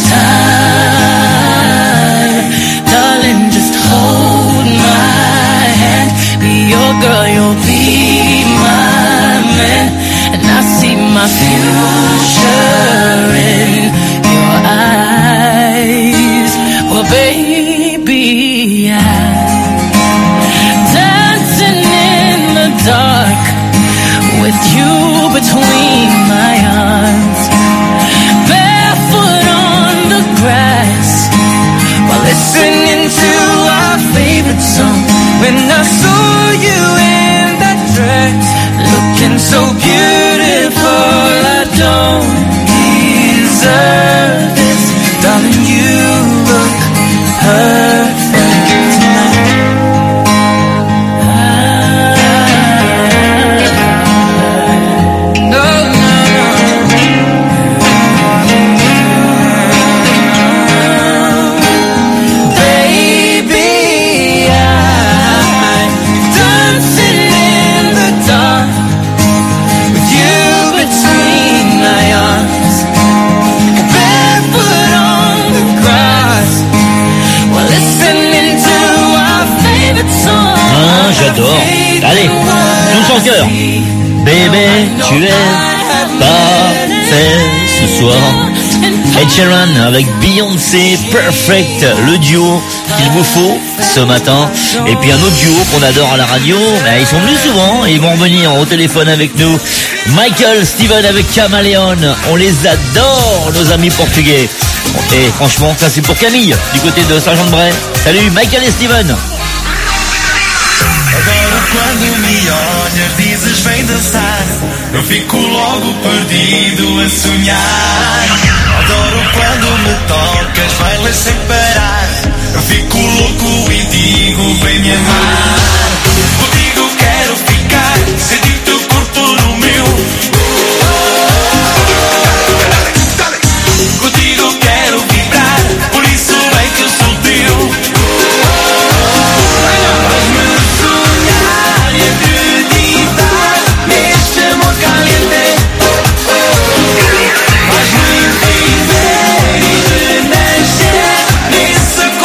time. Darling, just hold my hand. Be your girl, you'll be my man. And I see my future in your eyes. Well, baby, I'm dancing in the dark with you between my arms, barefoot on the grass while listening to our favorite song. When I saw you in that dress, looking so beautiful, I don't deserve this, darling. You look perfect tonight. No, no, baby, I'm dancing in the dark with you between my arms, barefoot on the grass while listening to our favorite song. Ah, j'adore. Allez, tous en cœur. Bébé, tu es parfait ce soir. Ed Sheeran avec Beyoncé, Perfect, le duo qu'il vous faut ce matin. Et puis un autre duo qu'on adore à la radio, bah, ils sont venus souvent et ils vont revenir au téléphone avec nous. Michael, Steven avec Camaleon, on les adore, nos amis portugais. Et franchement, ça c'est pour Camille, du côté de Saint-Jean-de-Bray. Salut Michael et Steven. Adoro quando me olhas, dizes vem dançar. Eu fico logo perdido a sonhar. Adoro quando me tocas, bailas sem parar. Eu fico louco e digo vem me amar. Contigo quero ficar, sentir teu corpo no meu. Contigo quero vibrar, por isso bem que eu sou teu. Faz-me sonhar e acreditar neste amor caliente. Faz-me viver e renascer nesse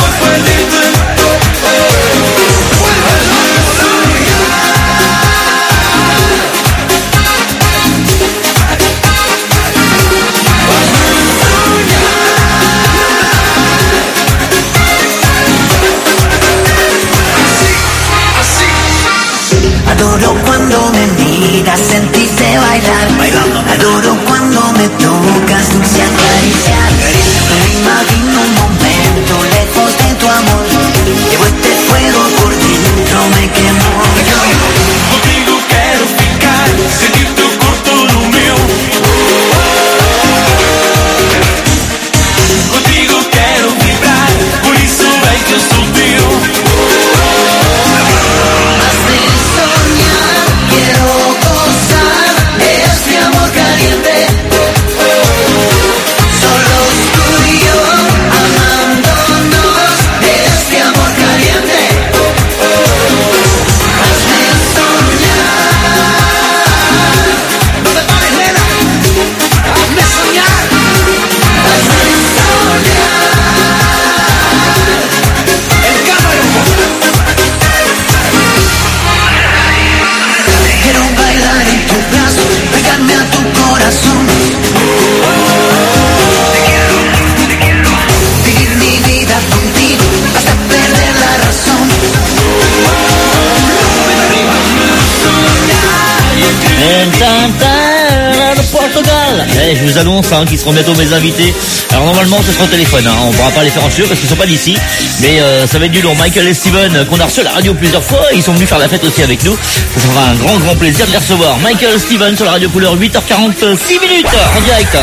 ouais, je vous annonce hein, qu'ils seront bientôt mes invités. Alors normalement ce sera au téléphone, hein. On pourra pas les faire en studio parce qu'ils sont pas d'ici. Mais euh, ça va être du lourd. Michael et Steven, qu'on a reçu à la radio plusieurs fois, ils sont venus faire la fête aussi avec nous. Ça sera un grand grand plaisir de les recevoir. Michael, Steven sur la radio Couleur, huit heures quarante-six minutes en direct.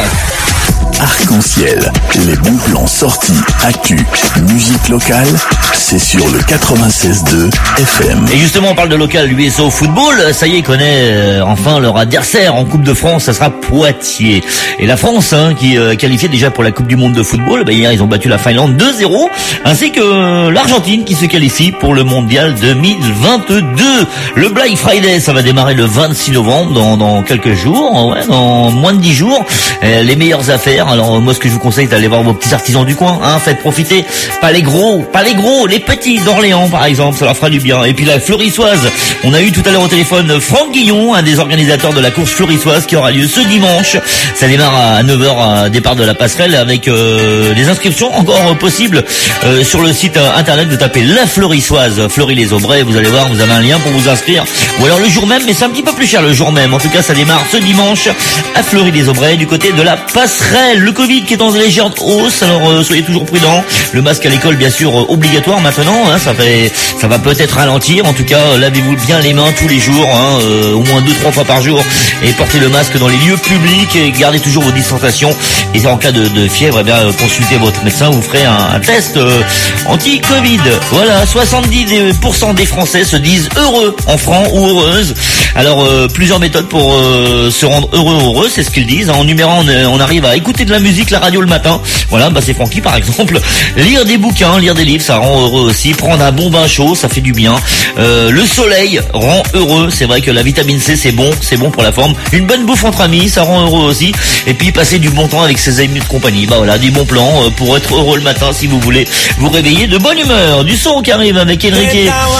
Arc-en-ciel, les bons plans sortis, actu, musique locale, c'est sur le quatre-vingt-seize deux F M. Et justement, on parle de local, l'U S O football. Ça y est, il connaît euh, enfin leur adversaire en Coupe de France. Ça sera Poitiers. Et la France, hein, qui euh, qualifiée déjà pour la Coupe du Monde de football, bah, hier ils ont battu la Finlande deux zéro, ainsi que euh, l'Argentine qui se qualifie pour le Mondial deux mille vingt-deux. Le Black Friday, ça va démarrer le vingt-six novembre, dans, dans quelques jours, ouais, dans moins de dix jours. Euh, les meilleures affaires. Alors moi, ce que je vous conseille, c'est d'aller voir vos petits artisans du coin, hein, faites profiter. Pas les gros, pas les gros, les petits d'Orléans par exemple, ça leur fera du bien. Et puis la Fleurissoise, on a eu tout à l'heure au téléphone Franck Guillon, un des organisateurs de la course Fleurissoise qui aura lieu ce dimanche. Ça démarre à neuf heures à départ de la passerelle avec euh, des inscriptions encore euh, possibles euh, sur le site euh, internet. Vous tapez la Fleurissoise, Fleury-les-Aubrais, vous allez voir, vous avez un lien pour vous inscrire. Ou alors le jour même, mais c'est un petit peu plus cher le jour même. En tout cas, ça démarre ce dimanche à Fleury-les-Aubrais du côté de la passerelle. Le Covid qui est en légère hausse, alors euh, soyez toujours prudents. Le masque à l'école, bien sûr, euh, obligatoire maintenant. Hein, ça fait, ça va peut-être ralentir. En tout cas, euh, lavez-vous bien les mains tous les jours, hein, euh, au moins deux, trois fois par jour, et portez le masque dans les lieux publics. Et gardez toujours vos distanciations. Et en cas de, de fièvre, eh bien, euh, consultez votre médecin. Vous ferez un, un test euh, anti-Covid. Voilà, soixante-dix pour cent des Français se disent heureux en franc ou heureuses. Alors, euh, plusieurs méthodes pour euh, se rendre heureux ou heureux, c'est ce qu'ils disent. En numérant, on, on arrive à écouter de la musique, la radio le matin. Voilà, bah c'est Francky par exemple. Lire des bouquins, lire des livres, ça rend heureux aussi. Prendre un bon bain chaud, ça fait du bien. Euh, le soleil rend heureux. C'est vrai que la vitamine C, c'est bon, c'est bon pour la forme. Une bonne bouffe entre amis, ça rend heureux aussi. Et puis passer du bon temps avec ses amis de compagnie. Bah voilà, des bons plans euh, pour être heureux le matin si vous voulez vous réveiller de bonne humeur. Du son qui arrive avec Enrique,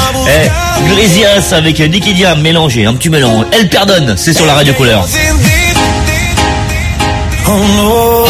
eh, Iglesias avec Nicky Jam mélangé, un petit mélange. Elle pardonne, c'est sur la radio Couleur. Oh no.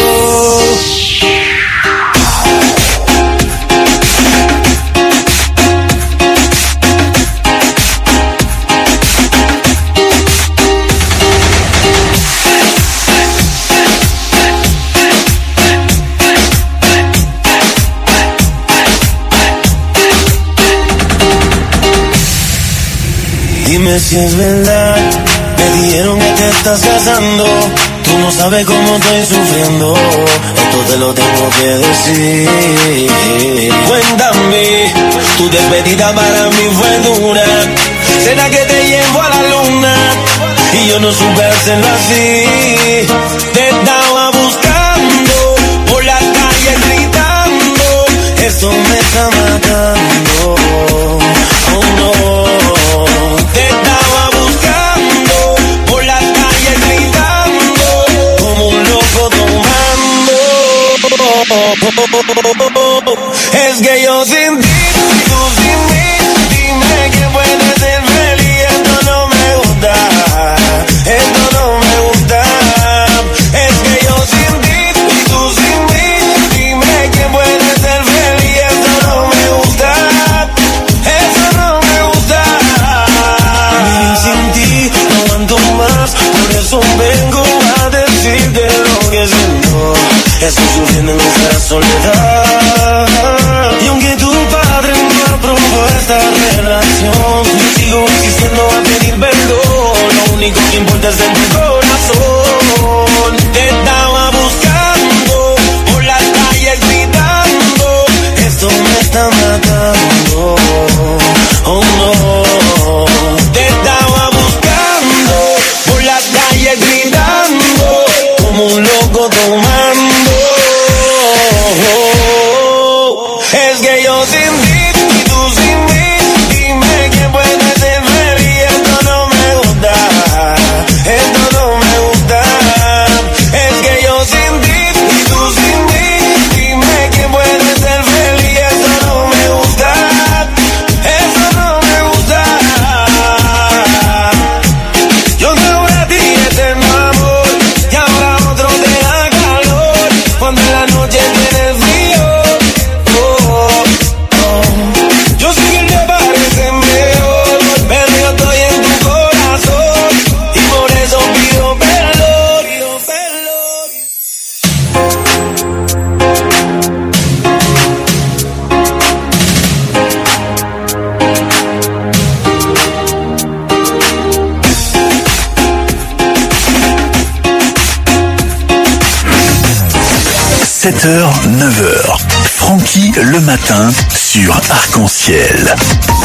Dime si es verdad, me dijeron que te estás casando. Tú no sabes cómo estoy sufriendo, esto te lo tengo que decir. Cuéntame, tu despedida para mí fue dura. ¿Será que te llevo a la luna? Y yo no supe hacerlo así. Te estaba buscando por las calles gritando. Esto me está matando. Oh no. Te estaba buscando por las calles gritando como un loco tomando. Es que yo sin ti, tú sin mí, dime que puedes ser feliz. Esto no me gusta, esto no me gusta. Es que yo sin ti, tú sin mí, dime que puedes ser feliz. Esto no me gusta, esto no me gusta. Vivir sin ti no aguanto más, por eso vengo a decirte lo que siento. Estoy sufriendo en esta soledad. Y aunque tu padre no aprobó esta relación, yo sigo insistiendo a pedir perdón. Lo único que importa es en tu corazón. Te estaba buscando por las calles gritando. Esto me está matando. Oh no. Te estaba buscando por las calles gritando como un loco tomando. Es que yo sin ti y tú sin mí, dime que puedes ser feliz. Esto no me gusta, esto no me gusta. Es que yo sin ti y tú sin mí, dime que puedes ser feliz. Esto no me gusta, esto no me gusta. Yo te voy a ti eterno amor, y ahora otro te da calor cuando en la noche tienes frío. Oh, oh. sept heures, neuf heures. Francky le matin sur Arc-en-Ciel.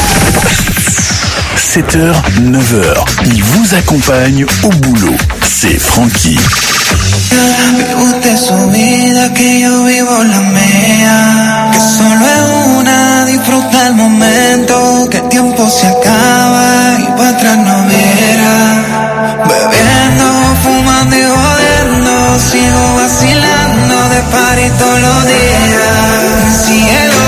sept heures, neuf heures. Il vous accompagne au boulot. C'est Francky. Vive usted su vida, que yo vivo la mía. Que solo es una, disfruta el momento. Que el tiempo se acaba y para atrás no viera. Bebiendo, fumando y jodiendo. Sigo vacilando de party todos los días. Cielo.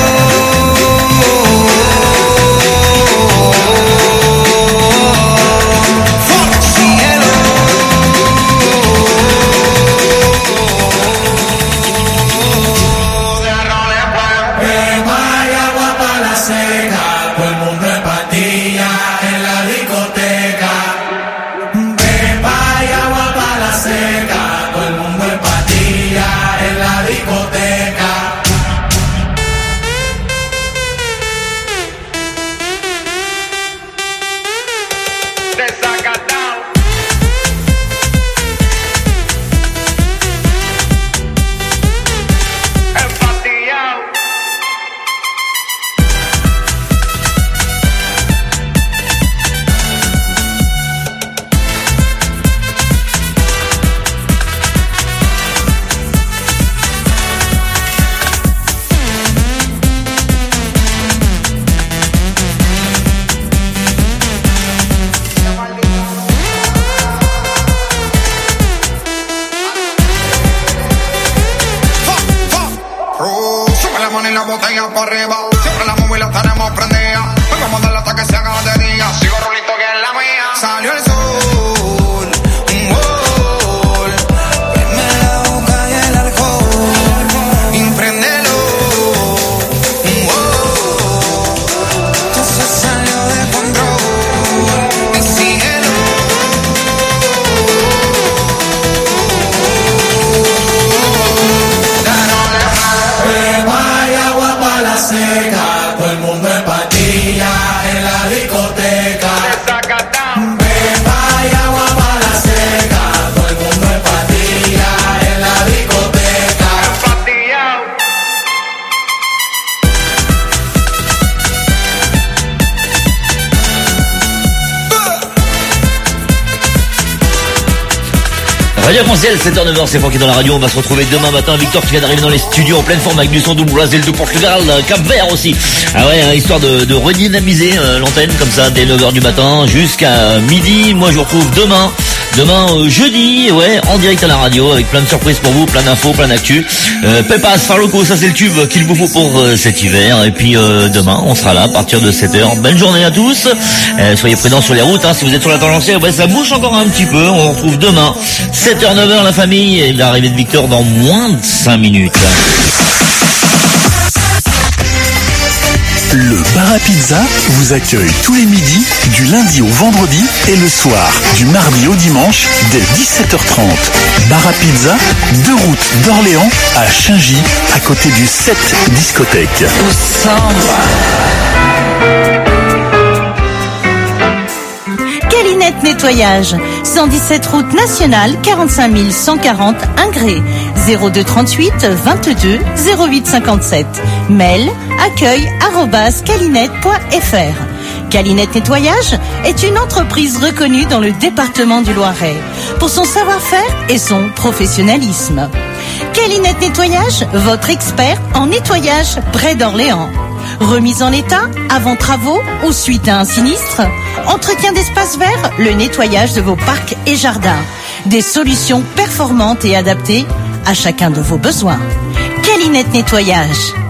Radio Arc-en-Ciel, sept heures, neuf heures, c'est Francky dans la radio. On va se retrouver demain matin. Victor qui vient d'arriver dans les studios en pleine forme avec du son du Brésil, du Portugal, Cap Vert aussi. Ah ouais, hein, histoire de, de redynamiser euh, l'antenne comme ça dès neuf heures du matin jusqu'à midi. Moi je vous retrouve demain. Demain euh, jeudi, ouais, en direct à la radio avec plein de surprises pour vous, plein d'infos, plein d'actu. Euh, Pepas, Farloco, ça c'est le tube qu'il vous faut pour euh, cet hiver. Et puis euh, demain, on sera là à partir de sept heures. Bonne journée à tous. Euh, soyez prudents sur les routes, hein, si vous êtes sur la tangentielle, ouais, ça bouge encore un petit peu. On retrouve demain, sept heures, neuf heures la famille. Et l'arrivée de Victor dans moins de cinq minutes. Le Bar à Pizza vous accueille tous les midis, du lundi au vendredi et le soir, du mardi au dimanche, dès dix-sept heures trente. Bar à Pizza, deux routes d'Orléans à Chaingy, à côté du sept discothèque. Calinette Nettoyage, cent dix-sept route nationale, quarante-cinq mille cent quarante Ingré, zéro deux trente-huit vingt-deux zéro huit cinquante-sept. Mail accueil arobase calinette point f r. Calinette Nettoyage est une entreprise reconnue dans le département du Loiret pour son savoir-faire et son professionnalisme. Calinette Nettoyage, votre expert en nettoyage près d'Orléans. Remise en état, avant travaux ou suite à un sinistre. Entretien d'espaces verts, le nettoyage de vos parcs et jardins. Des solutions performantes et adaptées à chacun de vos besoins. Calinette Nettoyage.